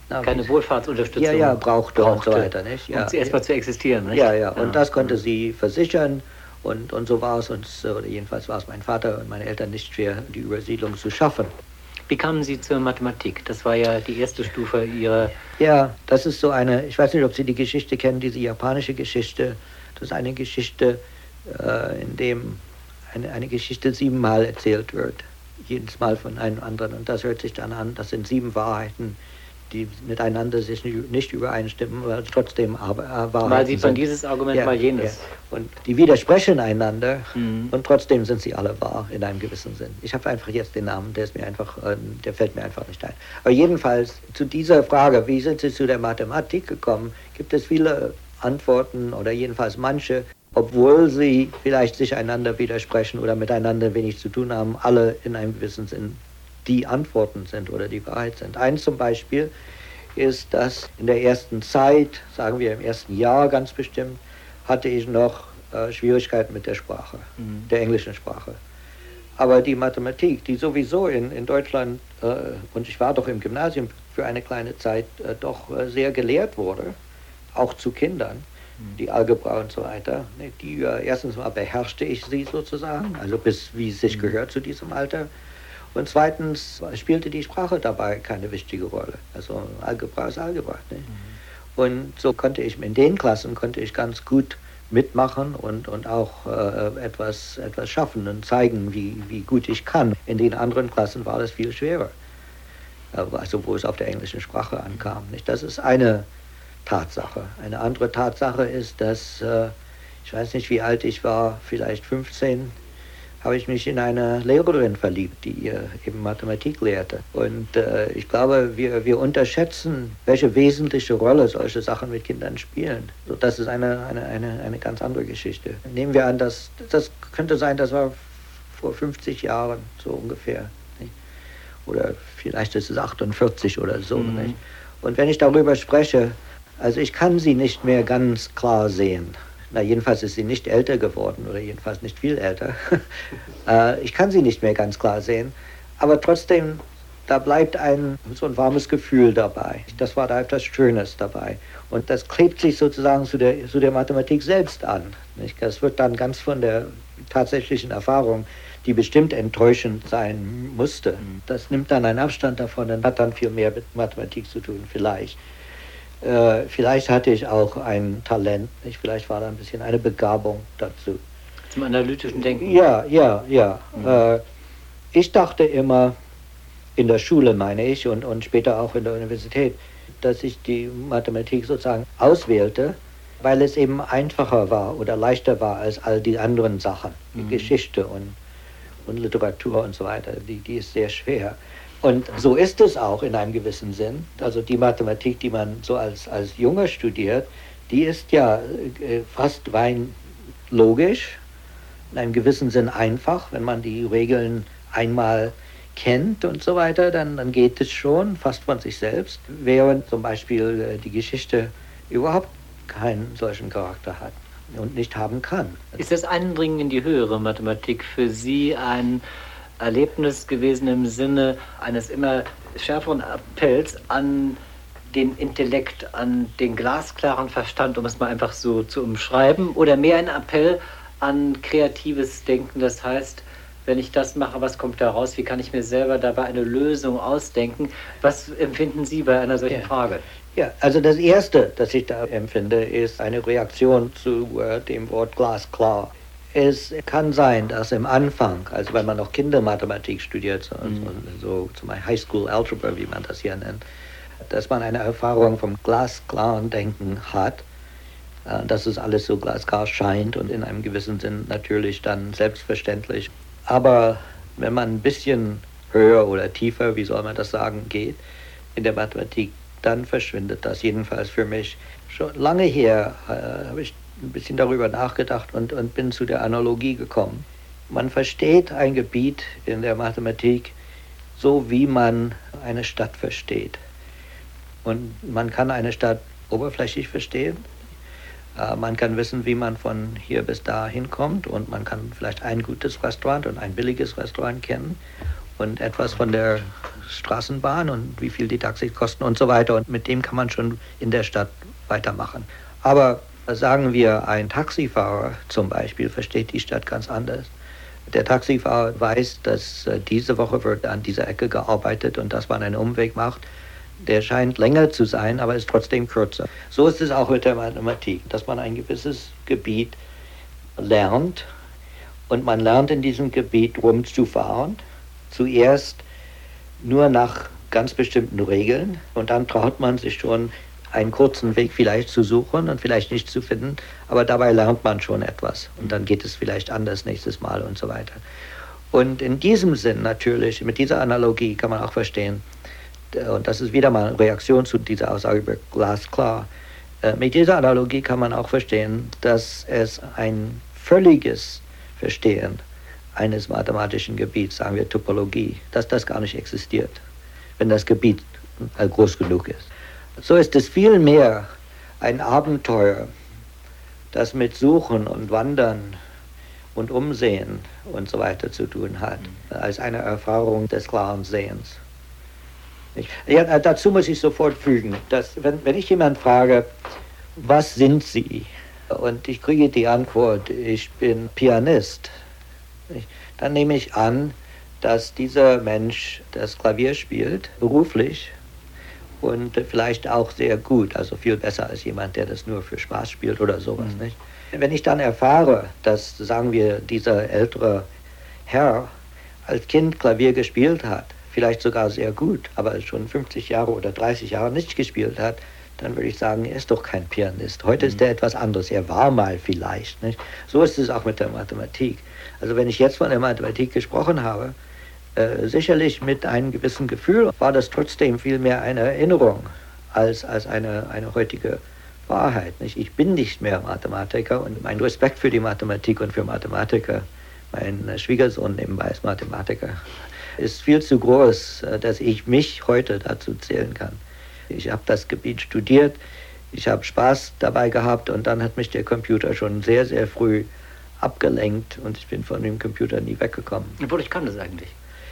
Na, keine Wohlfahrtsunterstützung ja, ja, brauchte, brauchte und so weiter. Nicht? Ja, um erst mal zu existieren. Nicht? Ja, ja, und ja. das konnte sie versichern. Und, und so war es uns, oder jedenfalls war es mein Vater und meine Eltern nicht schwer, die Übersiedlung zu schaffen. Wie kamen Sie zur Mathematik? Das war ja die erste Stufe Ihrer... Ja, das ist so eine, ich weiß nicht, ob Sie die Geschichte kennen, diese japanische Geschichte. Das ist eine Geschichte, äh, in dem eine, eine Geschichte siebenmal erzählt wird. Jedes Mal von einem anderen. Und das hört sich dann an, das sind sieben Wahrheiten, die miteinander sich nicht übereinstimmen, aber trotzdem aber, äh, Wahrheiten Mal sieht man sind. dieses Argument, Ja, mal jenes. Ja. Und die widersprechen einander mhm. und trotzdem sind sie alle wahr in einem gewissen Sinn. Ich habe einfach jetzt den Namen, der ist mir einfach, äh, der fällt mir einfach nicht ein. Aber jedenfalls zu dieser Frage, wie sind Sie zu der Mathematik gekommen, gibt es viele Antworten oder jedenfalls manche, obwohl sie vielleicht sich einander widersprechen oder miteinander wenig zu tun haben, alle in einem gewissen Sinn die Antworten sind oder die Wahrheit sind. Eins zum Beispiel ist, dass in der ersten Zeit, sagen wir im ersten Jahr ganz bestimmt, hatte ich noch äh, Schwierigkeiten mit der Sprache, mhm. der englischen Sprache. Aber die Mathematik, die sowieso in, in Deutschland, äh, und ich war doch im Gymnasium für eine kleine Zeit, äh, doch äh, sehr gelehrt wurde, auch zu Kindern, mhm. die Algebra und so weiter, ne, die äh, erstens mal beherrschte ich sie sozusagen, also bis wie es sich mhm. gehört zu diesem Alter. Und zweitens spielte die Sprache dabei keine wichtige Rolle. Also Algebra ist Algebra. Ne? Mhm. Und so konnte ich in den Klassen konnte ich ganz gut mitmachen und, und auch äh, etwas, etwas schaffen und zeigen, wie, wie gut ich kann. In den anderen Klassen war das viel schwerer, also wo es auf der englischen Sprache ankam. Nicht? Das ist eine Tatsache. Eine andere Tatsache ist, dass, äh, ich weiß nicht, wie alt ich war, vielleicht fünfzehn, habe ich mich in eine Lehrerin verliebt, die äh, eben Mathematik lehrte. Und äh, ich glaube, wir, wir unterschätzen, welche wesentliche Rolle solche Sachen mit Kindern spielen. So, das ist eine, eine, eine, eine ganz andere Geschichte. Nehmen wir an, dass, das könnte sein, das war vor fünfzig Jahren so ungefähr. Nicht? Oder vielleicht ist es achtundvierzig oder so. Mhm. Nicht? Und wenn ich darüber spreche, also ich kann sie nicht mehr ganz klar sehen. Na, jedenfalls ist sie nicht älter geworden oder jedenfalls nicht viel älter. äh, ich kann sie nicht mehr ganz klar sehen, aber trotzdem, da bleibt ein, so ein warmes Gefühl dabei. Das war da etwas Schönes dabei. Und das klebt sich sozusagen zu der, zu der Mathematik selbst an. Nicht? Das wird dann ganz von der tatsächlichen Erfahrung, die bestimmt enttäuschend sein musste. Das nimmt dann einen Abstand davon und hat dann viel mehr mit Mathematik zu tun, vielleicht. Äh, vielleicht hatte ich auch ein Talent, nicht? Vielleicht war da ein bisschen eine Begabung dazu. Zum analytischen Denken? Ja, ja, ja. Mhm. Äh, ich dachte immer, in der Schule meine ich und, und später auch in der Universität, dass ich die Mathematik sozusagen auswählte, weil es eben einfacher war oder leichter war als all die anderen Sachen, die mhm. Geschichte und, und Literatur und so weiter, die, die ist sehr schwer. Und so ist es auch in einem gewissen Sinn. Also die Mathematik, die man so als, als Junger studiert, die ist ja äh, fast rein logisch, in einem gewissen Sinn einfach. Wenn man die Regeln einmal kennt und so weiter, dann, dann geht es schon fast von sich selbst. Während zum Beispiel äh, die Geschichte überhaupt keinen solchen Charakter hat und nicht haben kann. Ist das Eindringen in die höhere Mathematik für Sie ein Erlebnis gewesen im Sinne eines immer schärferen Appells an den Intellekt, an den glasklaren Verstand, um es mal einfach so zu umschreiben, oder mehr ein Appell an kreatives Denken? Das heißt, wenn ich das mache, was kommt da raus? Wie kann ich mir selber dabei eine Lösung ausdenken? Was empfinden Sie bei einer solchen ja. Frage? Ja, also das Erste, das ich da empfinde, ist eine Reaktion zu äh, dem Wort glasklar. Es kann sein, dass im Anfang, also wenn man noch Kindermathematik studiert, so, mhm. so zum Beispiel High School Algebra, wie man das hier nennt, dass man eine Erfahrung vom glasklaren Denken hat, äh, dass es alles so glasklar scheint und in einem gewissen Sinn natürlich dann selbstverständlich. Aber wenn man ein bisschen höher oder tiefer, wie soll man das sagen, geht in der Mathematik, dann verschwindet das. Jedenfalls für mich. Schon lange her äh, habe ich ein bisschen darüber nachgedacht und, und bin zu der Analogie gekommen. Man versteht ein Gebiet in der Mathematik so, wie man eine Stadt versteht. Und man kann eine Stadt oberflächlich verstehen. Äh, man kann wissen, wie man von hier bis da hinkommt und man kann vielleicht ein gutes Restaurant und ein billiges Restaurant kennen und etwas von der Straßenbahn und wie viel die Taxis kosten und so weiter. Und mit dem kann man schon in der Stadt weitermachen. Aber sagen wir, ein Taxifahrer zum Beispiel versteht die Stadt ganz anders. Der Taxifahrer weiß, dass äh, diese Woche wird an dieser Ecke gearbeitet und dass man einen Umweg macht. Der scheint länger zu sein, aber ist trotzdem kürzer. So ist es auch mit der Mathematik, dass man ein gewisses Gebiet lernt und man lernt in diesem Gebiet rumzufahren. Zuerst nur nach ganz bestimmten Regeln und dann traut man sich schon, einen kurzen Weg vielleicht zu suchen und vielleicht nicht zu finden, aber dabei lernt man schon etwas und dann geht es vielleicht anders nächstes Mal und so weiter. Und in diesem Sinn natürlich, mit dieser Analogie kann man auch verstehen, und das ist wieder mal eine Reaktion zu dieser Aussage über glasklar, mit dieser Analogie kann man auch verstehen, dass es ein völliges Verstehen eines mathematischen Gebiets, sagen wir Topologie, dass das gar nicht existiert, wenn das Gebiet groß genug ist. So ist es vielmehr ein Abenteuer, das mit Suchen und Wandern und Umsehen und so weiter zu tun hat, als eine Erfahrung des klaren Sehens. Ja, dazu muss ich sofort fügen, dass wenn, wenn ich jemanden frage, was sind Sie? Und ich kriege die Antwort, ich bin Pianist, dann nehme ich an, dass dieser Mensch das Klavier spielt, beruflich, und vielleicht auch sehr gut, also viel besser als jemand, der das nur für Spaß spielt oder sowas. Mhm. Nicht? Wenn ich dann erfahre, dass, sagen wir, dieser ältere Herr als Kind Klavier gespielt hat, vielleicht sogar sehr gut, aber schon fünfzig Jahre oder dreißig Jahre nicht gespielt hat, dann würde ich sagen, er ist doch kein Pianist. Heute mhm. ist er etwas anderes. Er war mal vielleicht. Nicht? So ist es auch mit der Mathematik. Also wenn ich jetzt von der Mathematik gesprochen habe, Äh, sicherlich mit einem gewissen Gefühl, war das trotzdem viel mehr eine Erinnerung als, als eine, eine heutige Wahrheit. Nicht? Ich bin nicht mehr Mathematiker und mein Respekt für die Mathematik und für Mathematiker, mein Schwiegersohn nebenbei ist Mathematiker, ist viel zu groß, dass ich mich heute dazu zählen kann. Ich habe das Gebiet studiert, ich habe Spaß dabei gehabt und dann hat mich der Computer schon sehr, sehr früh abgelenkt und ich bin von dem Computer nie weggekommen. Obwohl, ich kann das eigentlich.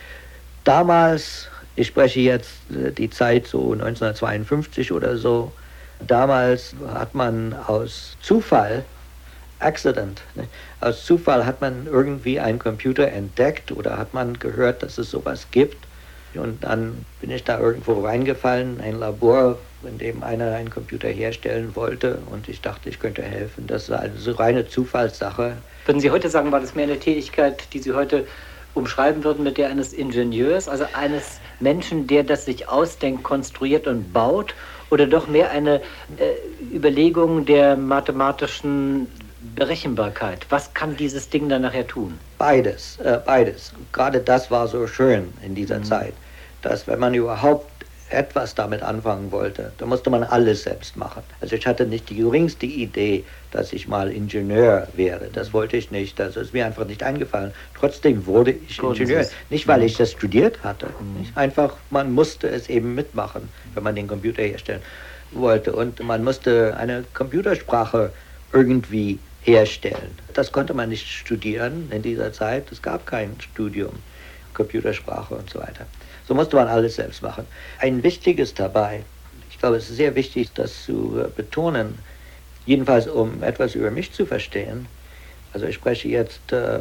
Damals, ich spreche jetzt die Zeit so neunzehnhundertzweiundfünfzig oder so, damals hat man aus Zufall, Accident, ne, aus Zufall hat man irgendwie einen Computer entdeckt oder hat man gehört, dass es sowas gibt. Und dann bin ich da irgendwo reingefallen, ein Labor, in dem einer einen Computer herstellen wollte und ich dachte, ich könnte helfen. Das war eine so reine Zufallssache. Würden Sie heute sagen, war das mehr eine Tätigkeit, die Sie heute umschreiben würden mit der eines Ingenieurs, also eines Menschen, der das sich ausdenkt, konstruiert und baut, oder doch mehr eine äh, Überlegung der mathematischen Berechenbarkeit? Was kann dieses Ding dann nachher tun? Beides, äh, beides. Gerade das war so schön in dieser mhm. Zeit, dass wenn man überhaupt etwas damit anfangen wollte, da musste man alles selbst machen. Also ich hatte nicht die geringste Idee, dass ich mal Ingenieur wäre. Das wollte ich nicht. Das ist mir einfach nicht eingefallen. Trotzdem wurde ich Gut, Ingenieur. Nicht, weil ich das studiert hatte. Mhm. Nicht? Einfach, man musste es eben mitmachen, wenn man den Computer herstellen wollte. Und man musste eine Computersprache irgendwie herstellen. Das konnte man nicht studieren in dieser Zeit. Es gab kein Studium, Computersprache und so weiter. So musste man alles selbst machen. Ein Wichtiges dabei, ich glaube, es ist sehr wichtig, das zu betonen, jedenfalls um etwas über mich zu verstehen. Also ich spreche jetzt, äh,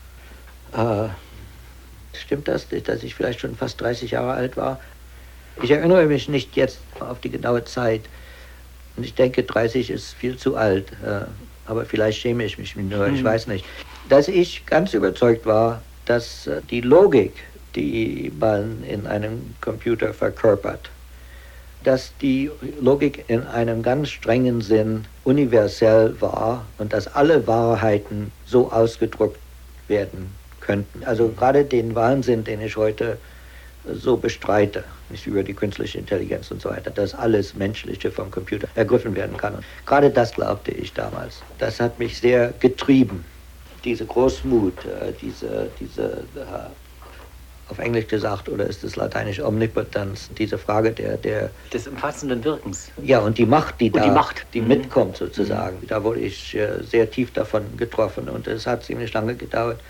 äh, stimmt das, dass ich vielleicht schon fast dreißig Jahre alt war? Ich erinnere mich nicht jetzt auf die genaue Zeit. Und ich denke, dreißig ist viel zu alt. Äh, aber vielleicht schäme ich mich nur, ich weiß nicht. Dass ich ganz überzeugt war, dass äh, die Logik, die man in einem Computer verkörpert, dass die Logik in einem ganz strengen Sinn universell war und dass alle Wahrheiten so ausgedrückt werden könnten. Also gerade den Wahnsinn, den ich heute so bestreite, nicht über die künstliche Intelligenz und so weiter, dass alles Menschliche vom Computer ergriffen werden kann. Und gerade das glaubte ich damals. Das hat mich sehr getrieben. Diese Großmut, diese, diese auf Englisch gesagt, oder ist es lateinisch Omnipotenz, diese Frage der... der des umfassenden Wirkens. Ja, und die Macht, die und da die, Macht. die mhm. mitkommt sozusagen. Mhm. Da wurde ich äh, sehr tief davon getroffen und es hat ziemlich lange gedauert,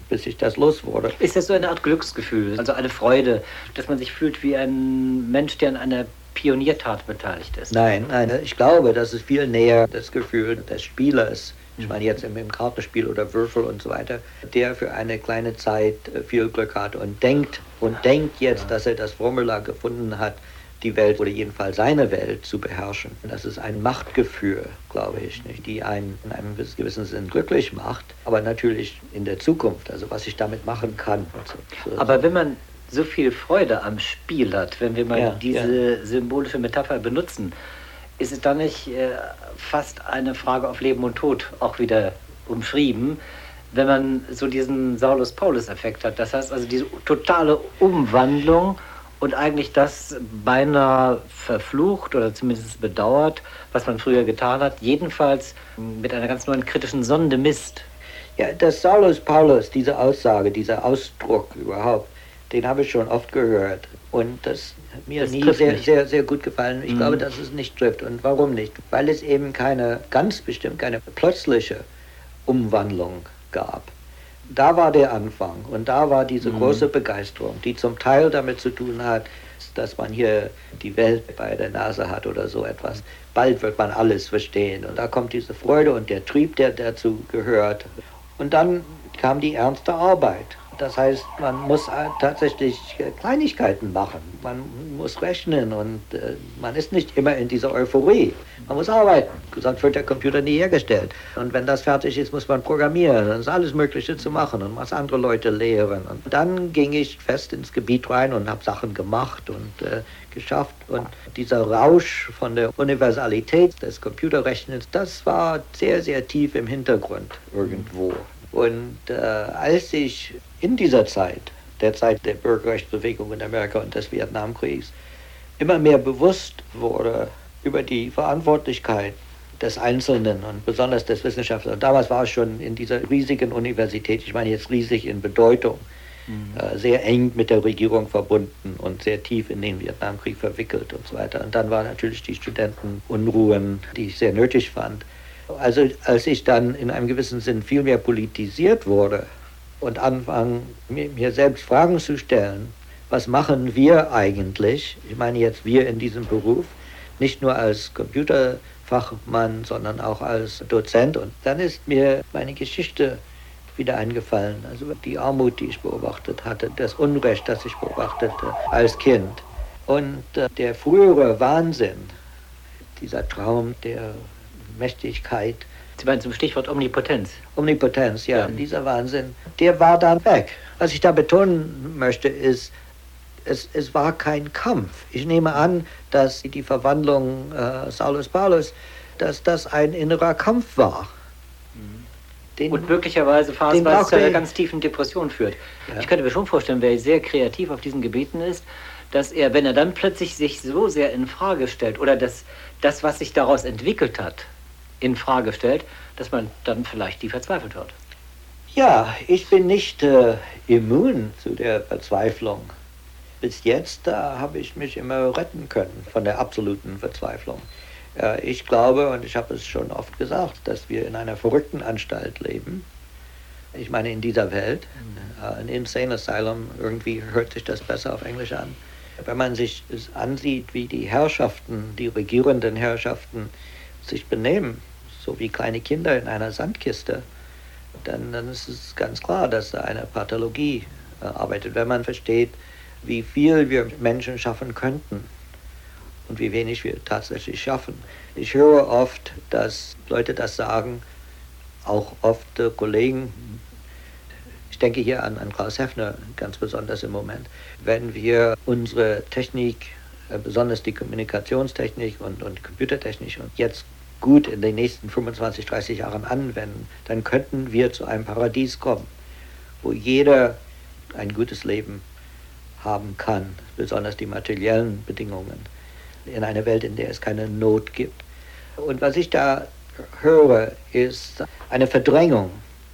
bis ich das los wurde. Ist das so eine Art Glücksgefühl, also eine Freude, dass man sich fühlt wie ein Mensch, der an einer Pioniertat beteiligt ist? Nein, nein, ich glaube, das ist viel näher das Gefühl des Spielers. Ich meine jetzt im, im Kartenspiel oder Würfel und so weiter, der für eine kleine Zeit viel Glück hat und denkt und denkt jetzt, ja. dass er das Formular gefunden hat, die Welt oder jedenfalls seine Welt zu beherrschen. Das ist ein Machtgefühl, glaube ich, nicht, die einen in einem gewissen Sinn glücklich macht, aber natürlich in der Zukunft, also was ich damit machen kann. So, so. Aber wenn man so viel Freude am Spiel hat, wenn wir mal ja, diese ja. symbolische Metapher benutzen, ist es dann nicht äh, fast eine Frage auf Leben und Tod auch wieder umschrieben, wenn man so diesen Saulus-Paulus-Effekt hat? Das heißt also diese totale Umwandlung und eigentlich das beinahe verflucht oder zumindest bedauert, was man früher getan hat, jedenfalls mit einer ganz neuen kritischen Sonde misst. Ja, das Saulus-Paulus, diese Aussage, dieser Ausdruck überhaupt, den habe ich schon oft gehört und das hat mir das nie sehr, sehr, sehr gut gefallen. Ich mhm. glaube, dass es nicht trifft. Und warum nicht? Weil es eben keine, ganz bestimmt keine plötzliche Umwandlung gab. Da war der Anfang und da war diese mhm. große Begeisterung, die zum Teil damit zu tun hat, dass man hier die Welt bei der Nase hat oder so etwas. Bald wird man alles verstehen und da kommt diese Freude und der Trieb, der dazu gehört. Und dann kam die ernste Arbeit. Das heißt, man muss tatsächlich Kleinigkeiten machen, man muss rechnen und äh, man ist nicht immer in dieser Euphorie. Man muss arbeiten, sonst wird der Computer nie hergestellt. Und wenn das fertig ist, muss man programmieren, dann ist alles Mögliche zu machen und muss andere Leute lehren. Und dann ging ich fest ins Gebiet rein und habe Sachen gemacht und äh, geschafft. Und dieser Rausch von der Universalität des Computerrechnens, das war sehr, sehr tief im Hintergrund irgendwo. Und äh, als ich in dieser Zeit, der Zeit der Bürgerrechtsbewegung in Amerika und des Vietnamkriegs, immer mehr bewusst wurde über die Verantwortlichkeit des Einzelnen und besonders des Wissenschaftlers. Und damals war es schon in dieser riesigen Universität, ich meine jetzt riesig in Bedeutung, mhm. äh, sehr eng mit der Regierung verbunden und sehr tief in den Vietnamkrieg verwickelt und so weiter. Und dann waren natürlich die Studentenunruhen, die ich sehr nötig fand. Also als ich dann in einem gewissen Sinn viel mehr politisiert wurde und anfang mir, mir selbst Fragen zu stellen, was machen wir eigentlich, ich meine jetzt wir in diesem Beruf, nicht nur als Computerfachmann, sondern auch als Dozent. Und dann ist mir meine Geschichte wieder eingefallen, also die Armut, die ich beobachtet hatte, das Unrecht, das ich beobachtete als Kind. Und äh, der frühere Wahnsinn, dieser Traum der Mächtigkeit. Sie meinen zum Stichwort Omnipotenz. Omnipotenz, ja, ja. Dieser Wahnsinn, der war dann weg. Was ich da betonen möchte, ist, es, es war kein Kampf. Ich nehme an, dass die Verwandlung äh, Saulus Paulus, dass das ein innerer Kampf war. Den, und möglicherweise phasenweise zu einer ganz tiefen Depression führt. Ja. Ich könnte mir schon vorstellen, wer sehr kreativ auf diesen Gebieten ist, dass er, wenn er dann plötzlich sich so sehr in Frage stellt oder das, das was sich daraus entwickelt hat, in Frage stellt, dass man dann vielleicht die verzweifelt wird. Ja, ich bin nicht äh, immun zu der Verzweiflung. Bis jetzt da habe ich mich immer retten können von der absoluten Verzweiflung. Äh, ich glaube, und ich habe es schon oft gesagt, dass wir in einer verrückten Anstalt leben. Ich meine, in dieser Welt. Mhm. Äh, ein Insane Asylum, irgendwie hört sich das besser auf Englisch an. Wenn man sich es ansieht, wie die Herrschaften, die regierenden Herrschaften sich benehmen, so wie kleine Kinder in einer Sandkiste, dann, dann ist es ganz klar, dass da eine Pathologie äh, arbeitet. Wenn man versteht, wie viel wir Menschen schaffen könnten und wie wenig wir tatsächlich schaffen. Ich höre oft, dass Leute das sagen, auch oft äh, Kollegen, ich denke hier an, an Klaus Heffner ganz besonders im Moment, wenn wir unsere Technik, äh, besonders die Kommunikationstechnik und, und Computertechnik und jetzt gut in den nächsten fünfundzwanzig, dreißig Jahren anwenden, dann könnten wir zu einem Paradies kommen, wo jeder ein gutes Leben haben kann, besonders die materiellen Bedingungen, in einer Welt, in der es keine Not gibt. Und was ich da höre, ist eine Verdrängung.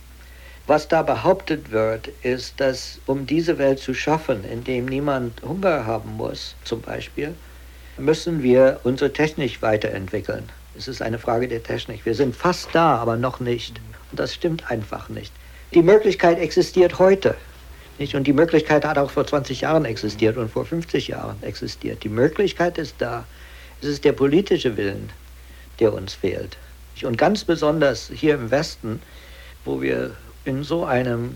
Was da behauptet wird, ist, dass um diese Welt zu schaffen, in dem niemand Hunger haben muss, zum Beispiel, müssen wir unsere Technik weiterentwickeln. Es ist eine Frage der Technik. Wir sind fast da, aber noch nicht. Und das stimmt einfach nicht. Die Möglichkeit existiert heute. Nicht? Und die Möglichkeit hat auch vor zwanzig Jahren existiert und vor fünfzig Jahren existiert. Die Möglichkeit ist da. Es ist der politische Willen, der uns fehlt. Und ganz besonders hier im Westen, wo wir in so einem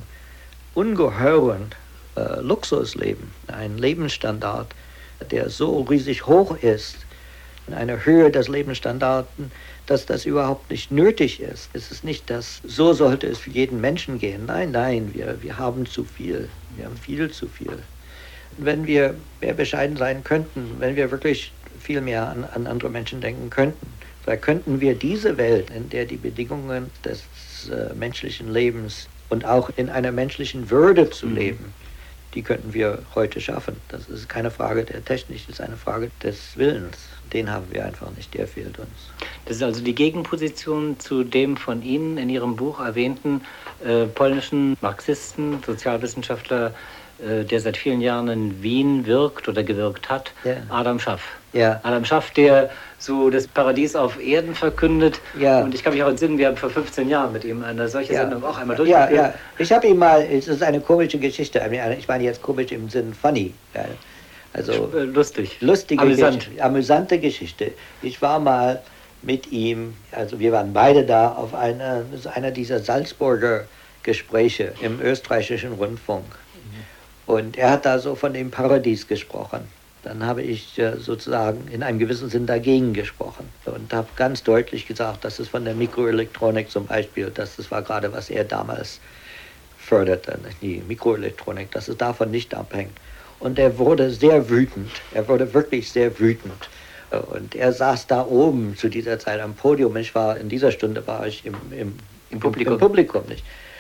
ungeheuren äh, Luxus leben, einen Lebensstandard, der so riesig hoch ist, in einer Höhe des Lebensstandards, dass das überhaupt nicht nötig ist. Es ist nicht, dass so sollte es für jeden Menschen gehen. Nein, nein, wir, wir haben zu viel. Wir haben viel zu viel. Wenn wir mehr bescheiden sein könnten, wenn wir wirklich viel mehr an, an andere Menschen denken könnten, da könnten wir diese Welt, in der die Bedingungen des äh, menschlichen Lebens und auch in einer menschlichen Würde zu leben, die könnten wir heute schaffen. Das ist keine Frage der Technik, das ist eine Frage des Willens. Den haben wir einfach nicht, der fehlt uns. Das ist also die Gegenposition zu dem von Ihnen in Ihrem Buch erwähnten äh, polnischen Marxisten, Sozialwissenschaftler, äh, der seit vielen Jahren in Wien wirkt oder gewirkt hat, ja. Adam Schaff. Ja. Adam Schaff, der so das Paradies auf Erden verkündet. Ja. Und ich kann mich auch entsinnen, wir haben vor fünfzehn Jahren mit ihm eine solche ja. Sendung auch einmal durchgeführt. Ja, ja. Ich habe ihm mal, es ist eine komische Geschichte, ich meine jetzt komisch im Sinn funny, ja. Also lustig, lustige amüsant. Geschichte, amüsante Geschichte. Ich war mal mit ihm, also wir waren beide da auf einer, einer dieser Salzburger Gespräche im österreichischen Rundfunk. Mhm. Und er hat da so von dem Paradies gesprochen. Dann habe ich äh, sozusagen in einem gewissen Sinn dagegen gesprochen und habe ganz deutlich gesagt, dass es von der Mikroelektronik zum Beispiel, dass das war gerade, was er damals förderte, die Mikroelektronik, dass es davon nicht abhängt. Und er wurde sehr wütend, er wurde wirklich sehr wütend. Und er saß da oben zu dieser Zeit am Podium. Ich war, in dieser Stunde war ich im, im, Im Publikum. Im Publikum nicht.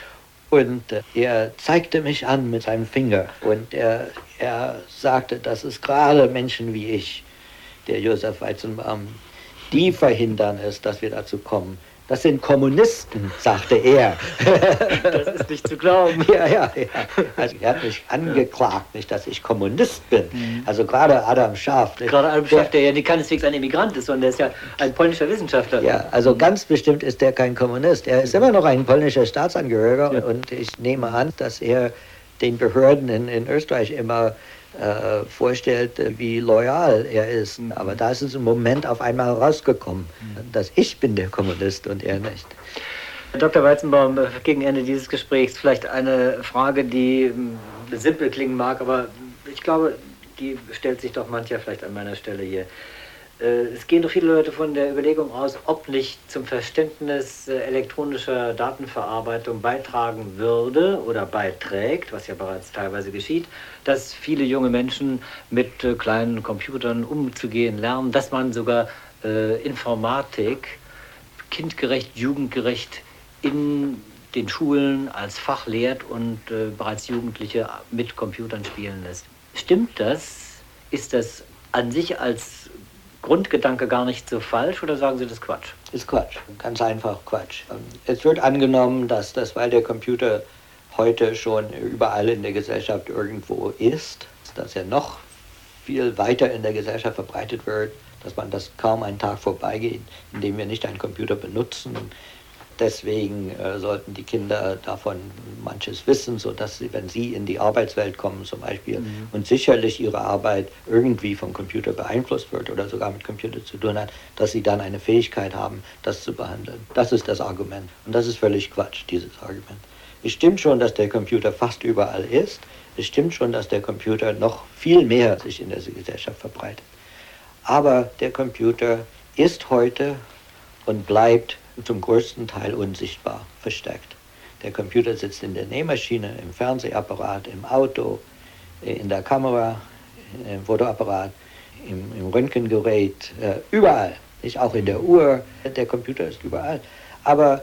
Und er zeigte mich an mit seinem Finger und er, er sagte, dass es gerade Menschen wie ich, der Josef Weizenbaum, die verhindern es, dass wir dazu kommen. Das sind Kommunisten, sagte er. Das ist nicht zu glauben. Ja, ja, ja. Also er hat mich angeklagt, nicht, dass ich Kommunist bin. Mhm. Also gerade Adam Schaff. Gerade Adam Schaff, der ja nicht keineswegs ein Immigrant ist, sondern der ist ja ein polnischer Wissenschaftler. Ja, also ganz bestimmt ist er kein Kommunist. Er ist immer noch ein polnischer Staatsangehöriger ja. Und ich nehme an, dass er den Behörden in, in Österreich immer äh, vorstellt, wie loyal er ist. Mhm. Aber da ist es im Moment auf einmal rausgekommen, mhm. dass ich bin der Kommunist und er nicht. Doktor Weizenbaum, gegen Ende dieses Gesprächs vielleicht eine Frage, die simpel klingen mag, aber ich glaube, die stellt sich doch mancher vielleicht an meiner Stelle hier. Es gehen doch viele Leute von der Überlegung aus, ob nicht zum Verständnis elektronischer Datenverarbeitung beitragen würde oder beiträgt, was ja bereits teilweise geschieht, dass viele junge Menschen mit kleinen Computern umzugehen lernen, dass man sogar äh, Informatik kindgerecht, jugendgerecht in den Schulen als Fach lehrt und äh, bereits Jugendliche mit Computern spielen lässt. Stimmt das? Ist das an sich als Grundgedanke gar nicht so falsch oder sagen Sie das Quatsch? Ist Quatsch, ganz einfach Quatsch. Es wird angenommen, dass das, weil der Computer heute schon überall in der Gesellschaft irgendwo ist, dass er noch viel weiter in der Gesellschaft verbreitet wird, dass man das kaum einen Tag vorbeigeht, in dem wir nicht einen Computer benutzen. Deswegen äh, sollten die Kinder davon manches wissen, sodass sie, wenn sie in die Arbeitswelt kommen zum Beispiel mhm. und sicherlich ihre Arbeit irgendwie vom Computer beeinflusst wird oder sogar mit Computer zu tun hat, dass sie dann eine Fähigkeit haben, das zu behandeln. Das ist das Argument. Und das ist völlig Quatsch, dieses Argument. Es stimmt schon, dass der Computer fast überall ist. Es stimmt schon, dass der Computer noch viel mehr sich in der Gesellschaft verbreitet. Aber der Computer ist heute und bleibt zum größten Teil unsichtbar, versteckt. Der Computer sitzt in der Nähmaschine, im Fernsehapparat, im Auto, in der Kamera, im Fotoapparat, im, im Röntgengerät, äh, überall. Nicht auch in der Uhr, der Computer ist überall. Aber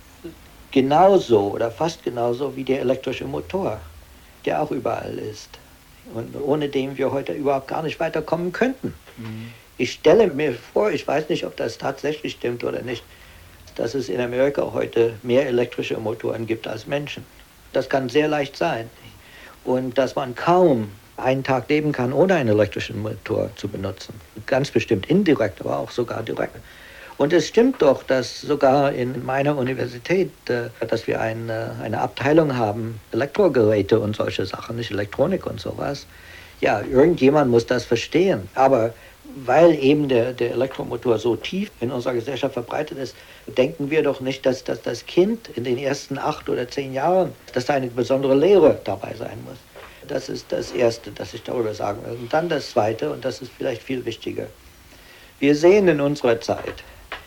genauso oder fast genauso wie der elektrische Motor, der auch überall ist und ohne den wir heute überhaupt gar nicht weiterkommen könnten. Mhm. Ich stelle mir vor, ich weiß nicht, ob das tatsächlich stimmt oder nicht, dass es in Amerika heute mehr elektrische Motoren gibt als Menschen. Das kann sehr leicht sein. Und dass man kaum einen Tag leben kann, ohne einen elektrischen Motor zu benutzen. Ganz bestimmt indirekt, aber auch sogar direkt. Und es stimmt doch, dass sogar in meiner Universität, äh, dass wir eine, eine Abteilung haben, Elektrogeräte und solche Sachen, nicht Elektronik und sowas. Ja, irgendjemand muss das verstehen. Aber weil eben der, der Elektromotor so tief in unserer Gesellschaft verbreitet ist, denken wir doch nicht, dass, dass das Kind in den ersten acht oder zehn Jahren, dass da eine besondere Lehre dabei sein muss. Das ist das Erste, das ich darüber sagen will. Und dann das Zweite, und das ist vielleicht viel wichtiger. Wir sehen in unserer Zeit,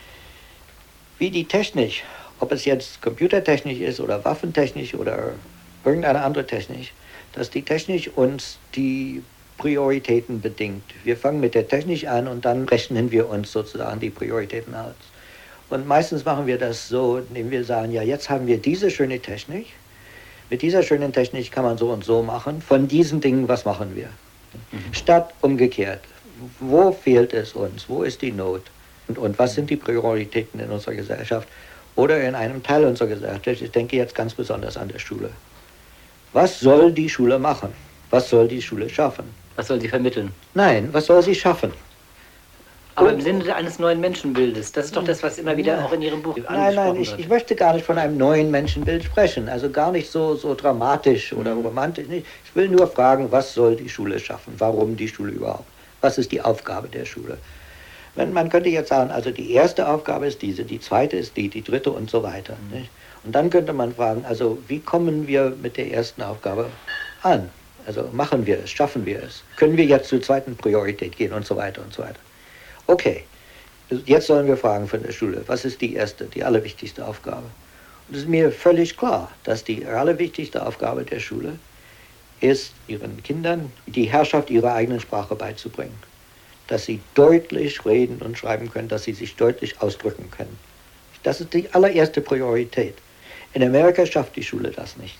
wie die Technik, ob es jetzt Computertechnik ist oder Waffentechnik oder irgendeine andere Technik, dass die Technik uns die Prioritäten bedingt. Wir fangen mit der Technik an und dann rechnen wir uns sozusagen die Prioritäten aus. Und meistens machen wir das so, indem wir sagen, ja, jetzt haben wir diese schöne Technik. Mit dieser schönen Technik kann man so und so machen. Von diesen Dingen, was machen wir? Mhm. Statt umgekehrt. Wo fehlt es uns? Wo ist die Not? Und, und was sind die Prioritäten in unserer Gesellschaft? Oder in einem Teil unserer Gesellschaft? Ich denke jetzt ganz besonders an der Schule. Was soll die Schule machen? Was soll die Schule schaffen? Was soll sie vermitteln? Nein, was soll sie schaffen? Aber im Sinne eines neuen Menschenbildes. Das ist doch das, was immer wieder ja. auch in Ihrem Buch angesprochen wird. Nein, nein, ich, ich möchte gar nicht von einem neuen Menschenbild sprechen. Also gar nicht so, so dramatisch oder mhm. romantisch. Ich will nur fragen, was soll die Schule schaffen? Warum die Schule überhaupt? Was ist die Aufgabe der Schule? Wenn, man könnte jetzt sagen, also die erste Aufgabe ist diese, die zweite ist die, die dritte und so weiter. Mhm. Nicht? Und dann könnte man fragen, also wie kommen wir mit der ersten Aufgabe an? Also machen wir es, schaffen wir es? Können wir jetzt zur zweiten Priorität gehen und so weiter und so weiter? Okay, jetzt sollen wir fragen von der Schule, was ist die erste, die allerwichtigste Aufgabe? Und es ist mir völlig klar, dass die allerwichtigste Aufgabe der Schule ist, ihren Kindern die Herrschaft ihrer eigenen Sprache beizubringen. Dass sie deutlich reden und schreiben können, dass sie sich deutlich ausdrücken können. Das ist die allererste Priorität. In Amerika schafft die Schule das nicht.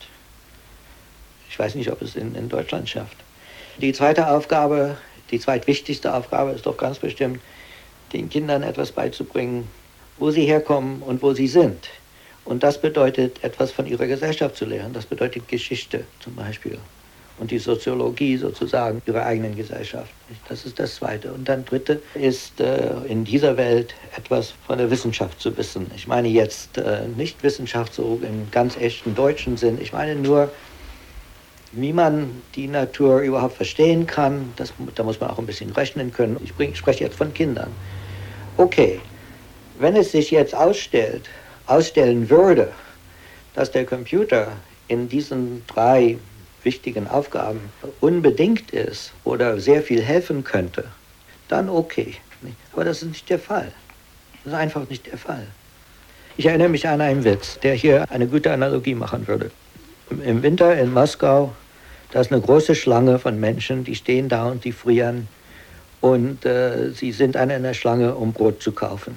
Ich weiß nicht, ob es in, in Deutschland schafft. Die zweite Aufgabe, die zweitwichtigste Aufgabe ist doch ganz bestimmt, den Kindern etwas beizubringen, wo sie herkommen und wo sie sind. Und das bedeutet, etwas von ihrer Gesellschaft zu lernen. Das bedeutet Geschichte zum Beispiel. Und die Soziologie sozusagen ihrer eigenen Gesellschaft. Das ist das Zweite. Und dann Dritte ist, äh, in dieser Welt etwas von der Wissenschaft zu wissen. Ich meine jetzt äh, nicht Wissenschaft so im ganz echten deutschen Sinn. Ich meine nur, wie man die Natur überhaupt verstehen kann. Das, da muss man auch ein bisschen rechnen können. Ich, bring, ich spreche jetzt von Kindern. Okay, wenn es sich jetzt ausstellt, ausstellen würde, dass der Computer in diesen drei wichtigen Aufgaben unbedingt ist oder sehr viel helfen könnte, dann okay. Aber das ist nicht der Fall. Das ist einfach nicht der Fall. Ich erinnere mich an einen Witz, der hier eine gute Analogie machen würde. Im Winter in Moskau, da ist eine große Schlange von Menschen, die stehen da und die frieren. Und äh, sie sind an einer Schlange, um Brot zu kaufen.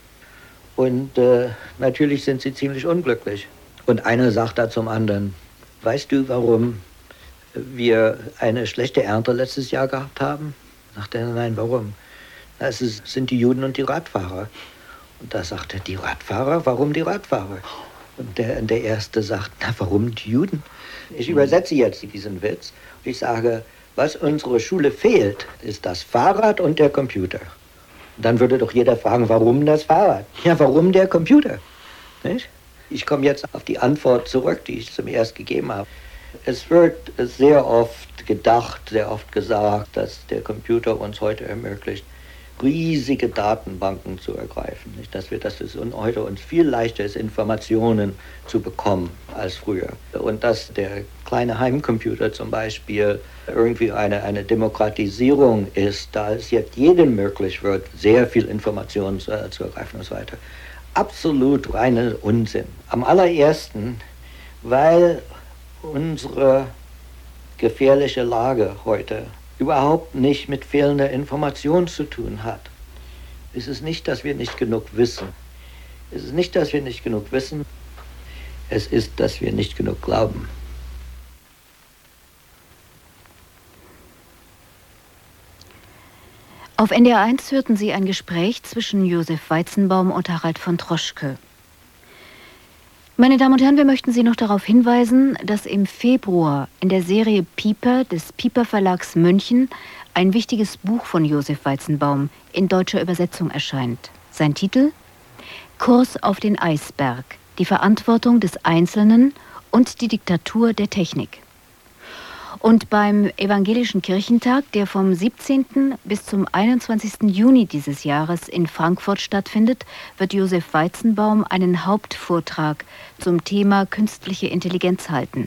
Und äh, natürlich sind sie ziemlich unglücklich. Und einer sagt da zum anderen, weißt du, warum wir eine schlechte Ernte letztes Jahr gehabt haben? Sagt er, nein, warum? Das ist, sind die Juden und die Radfahrer. Und da sagt er, die Radfahrer? Warum die Radfahrer? Und der, der Erste sagt, na, warum die Juden? Ich übersetze jetzt diesen Witz und ich sage, was unserer Schule fehlt, ist das Fahrrad und der Computer. Und dann würde doch jeder fragen, warum das Fahrrad? Ja, warum der Computer? Nicht? Ich komme jetzt auf die Antwort zurück, die ich zum erst gegeben habe. Es wird sehr oft gedacht, sehr oft gesagt, dass der Computer uns heute ermöglicht, riesige Datenbanken zu ergreifen. Nicht? Dass, wir, dass es heute uns viel leichter ist, Informationen zu bekommen als früher. Und dass der kleine Heimcomputer zum Beispiel irgendwie eine, eine Demokratisierung ist, da es jetzt jedem möglich wird, sehr viel Informationen zu, äh, zu ergreifen und so weiter. Absolut reiner Unsinn. Am allerersten, weil unsere gefährliche Lage heute überhaupt nicht mit fehlender Information zu tun hat. Es ist nicht, dass wir nicht genug wissen. Es ist nicht, dass wir nicht genug wissen. Es ist, dass wir nicht genug glauben. Auf N D R eins hörten Sie ein Gespräch zwischen Josef Weizenbaum und Harald von Troschke. Meine Damen und Herren, wir möchten Sie noch darauf hinweisen, dass im Februar in der Serie Piper des Piper Verlags München ein wichtiges Buch von Josef Weizenbaum in deutscher Übersetzung erscheint. Sein Titel Kurs auf den Eisberg, die Verantwortung des Einzelnen und die Diktatur der Technik. Und beim Evangelischen Kirchentag, der vom siebzehnten bis zum einundzwanzigsten Juni dieses Jahres in Frankfurt stattfindet, wird Josef Weizenbaum einen Hauptvortrag zum Thema künstliche Intelligenz halten.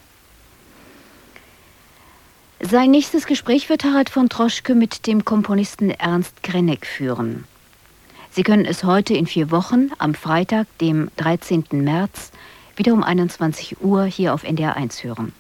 Sein nächstes Gespräch wird Harald von Troschke mit dem Komponisten Ernst Krenek führen. Sie können es heute in vier Wochen, am Freitag, dem dreizehnten März, wieder um einundzwanzig Uhr hier auf N D R eins hören.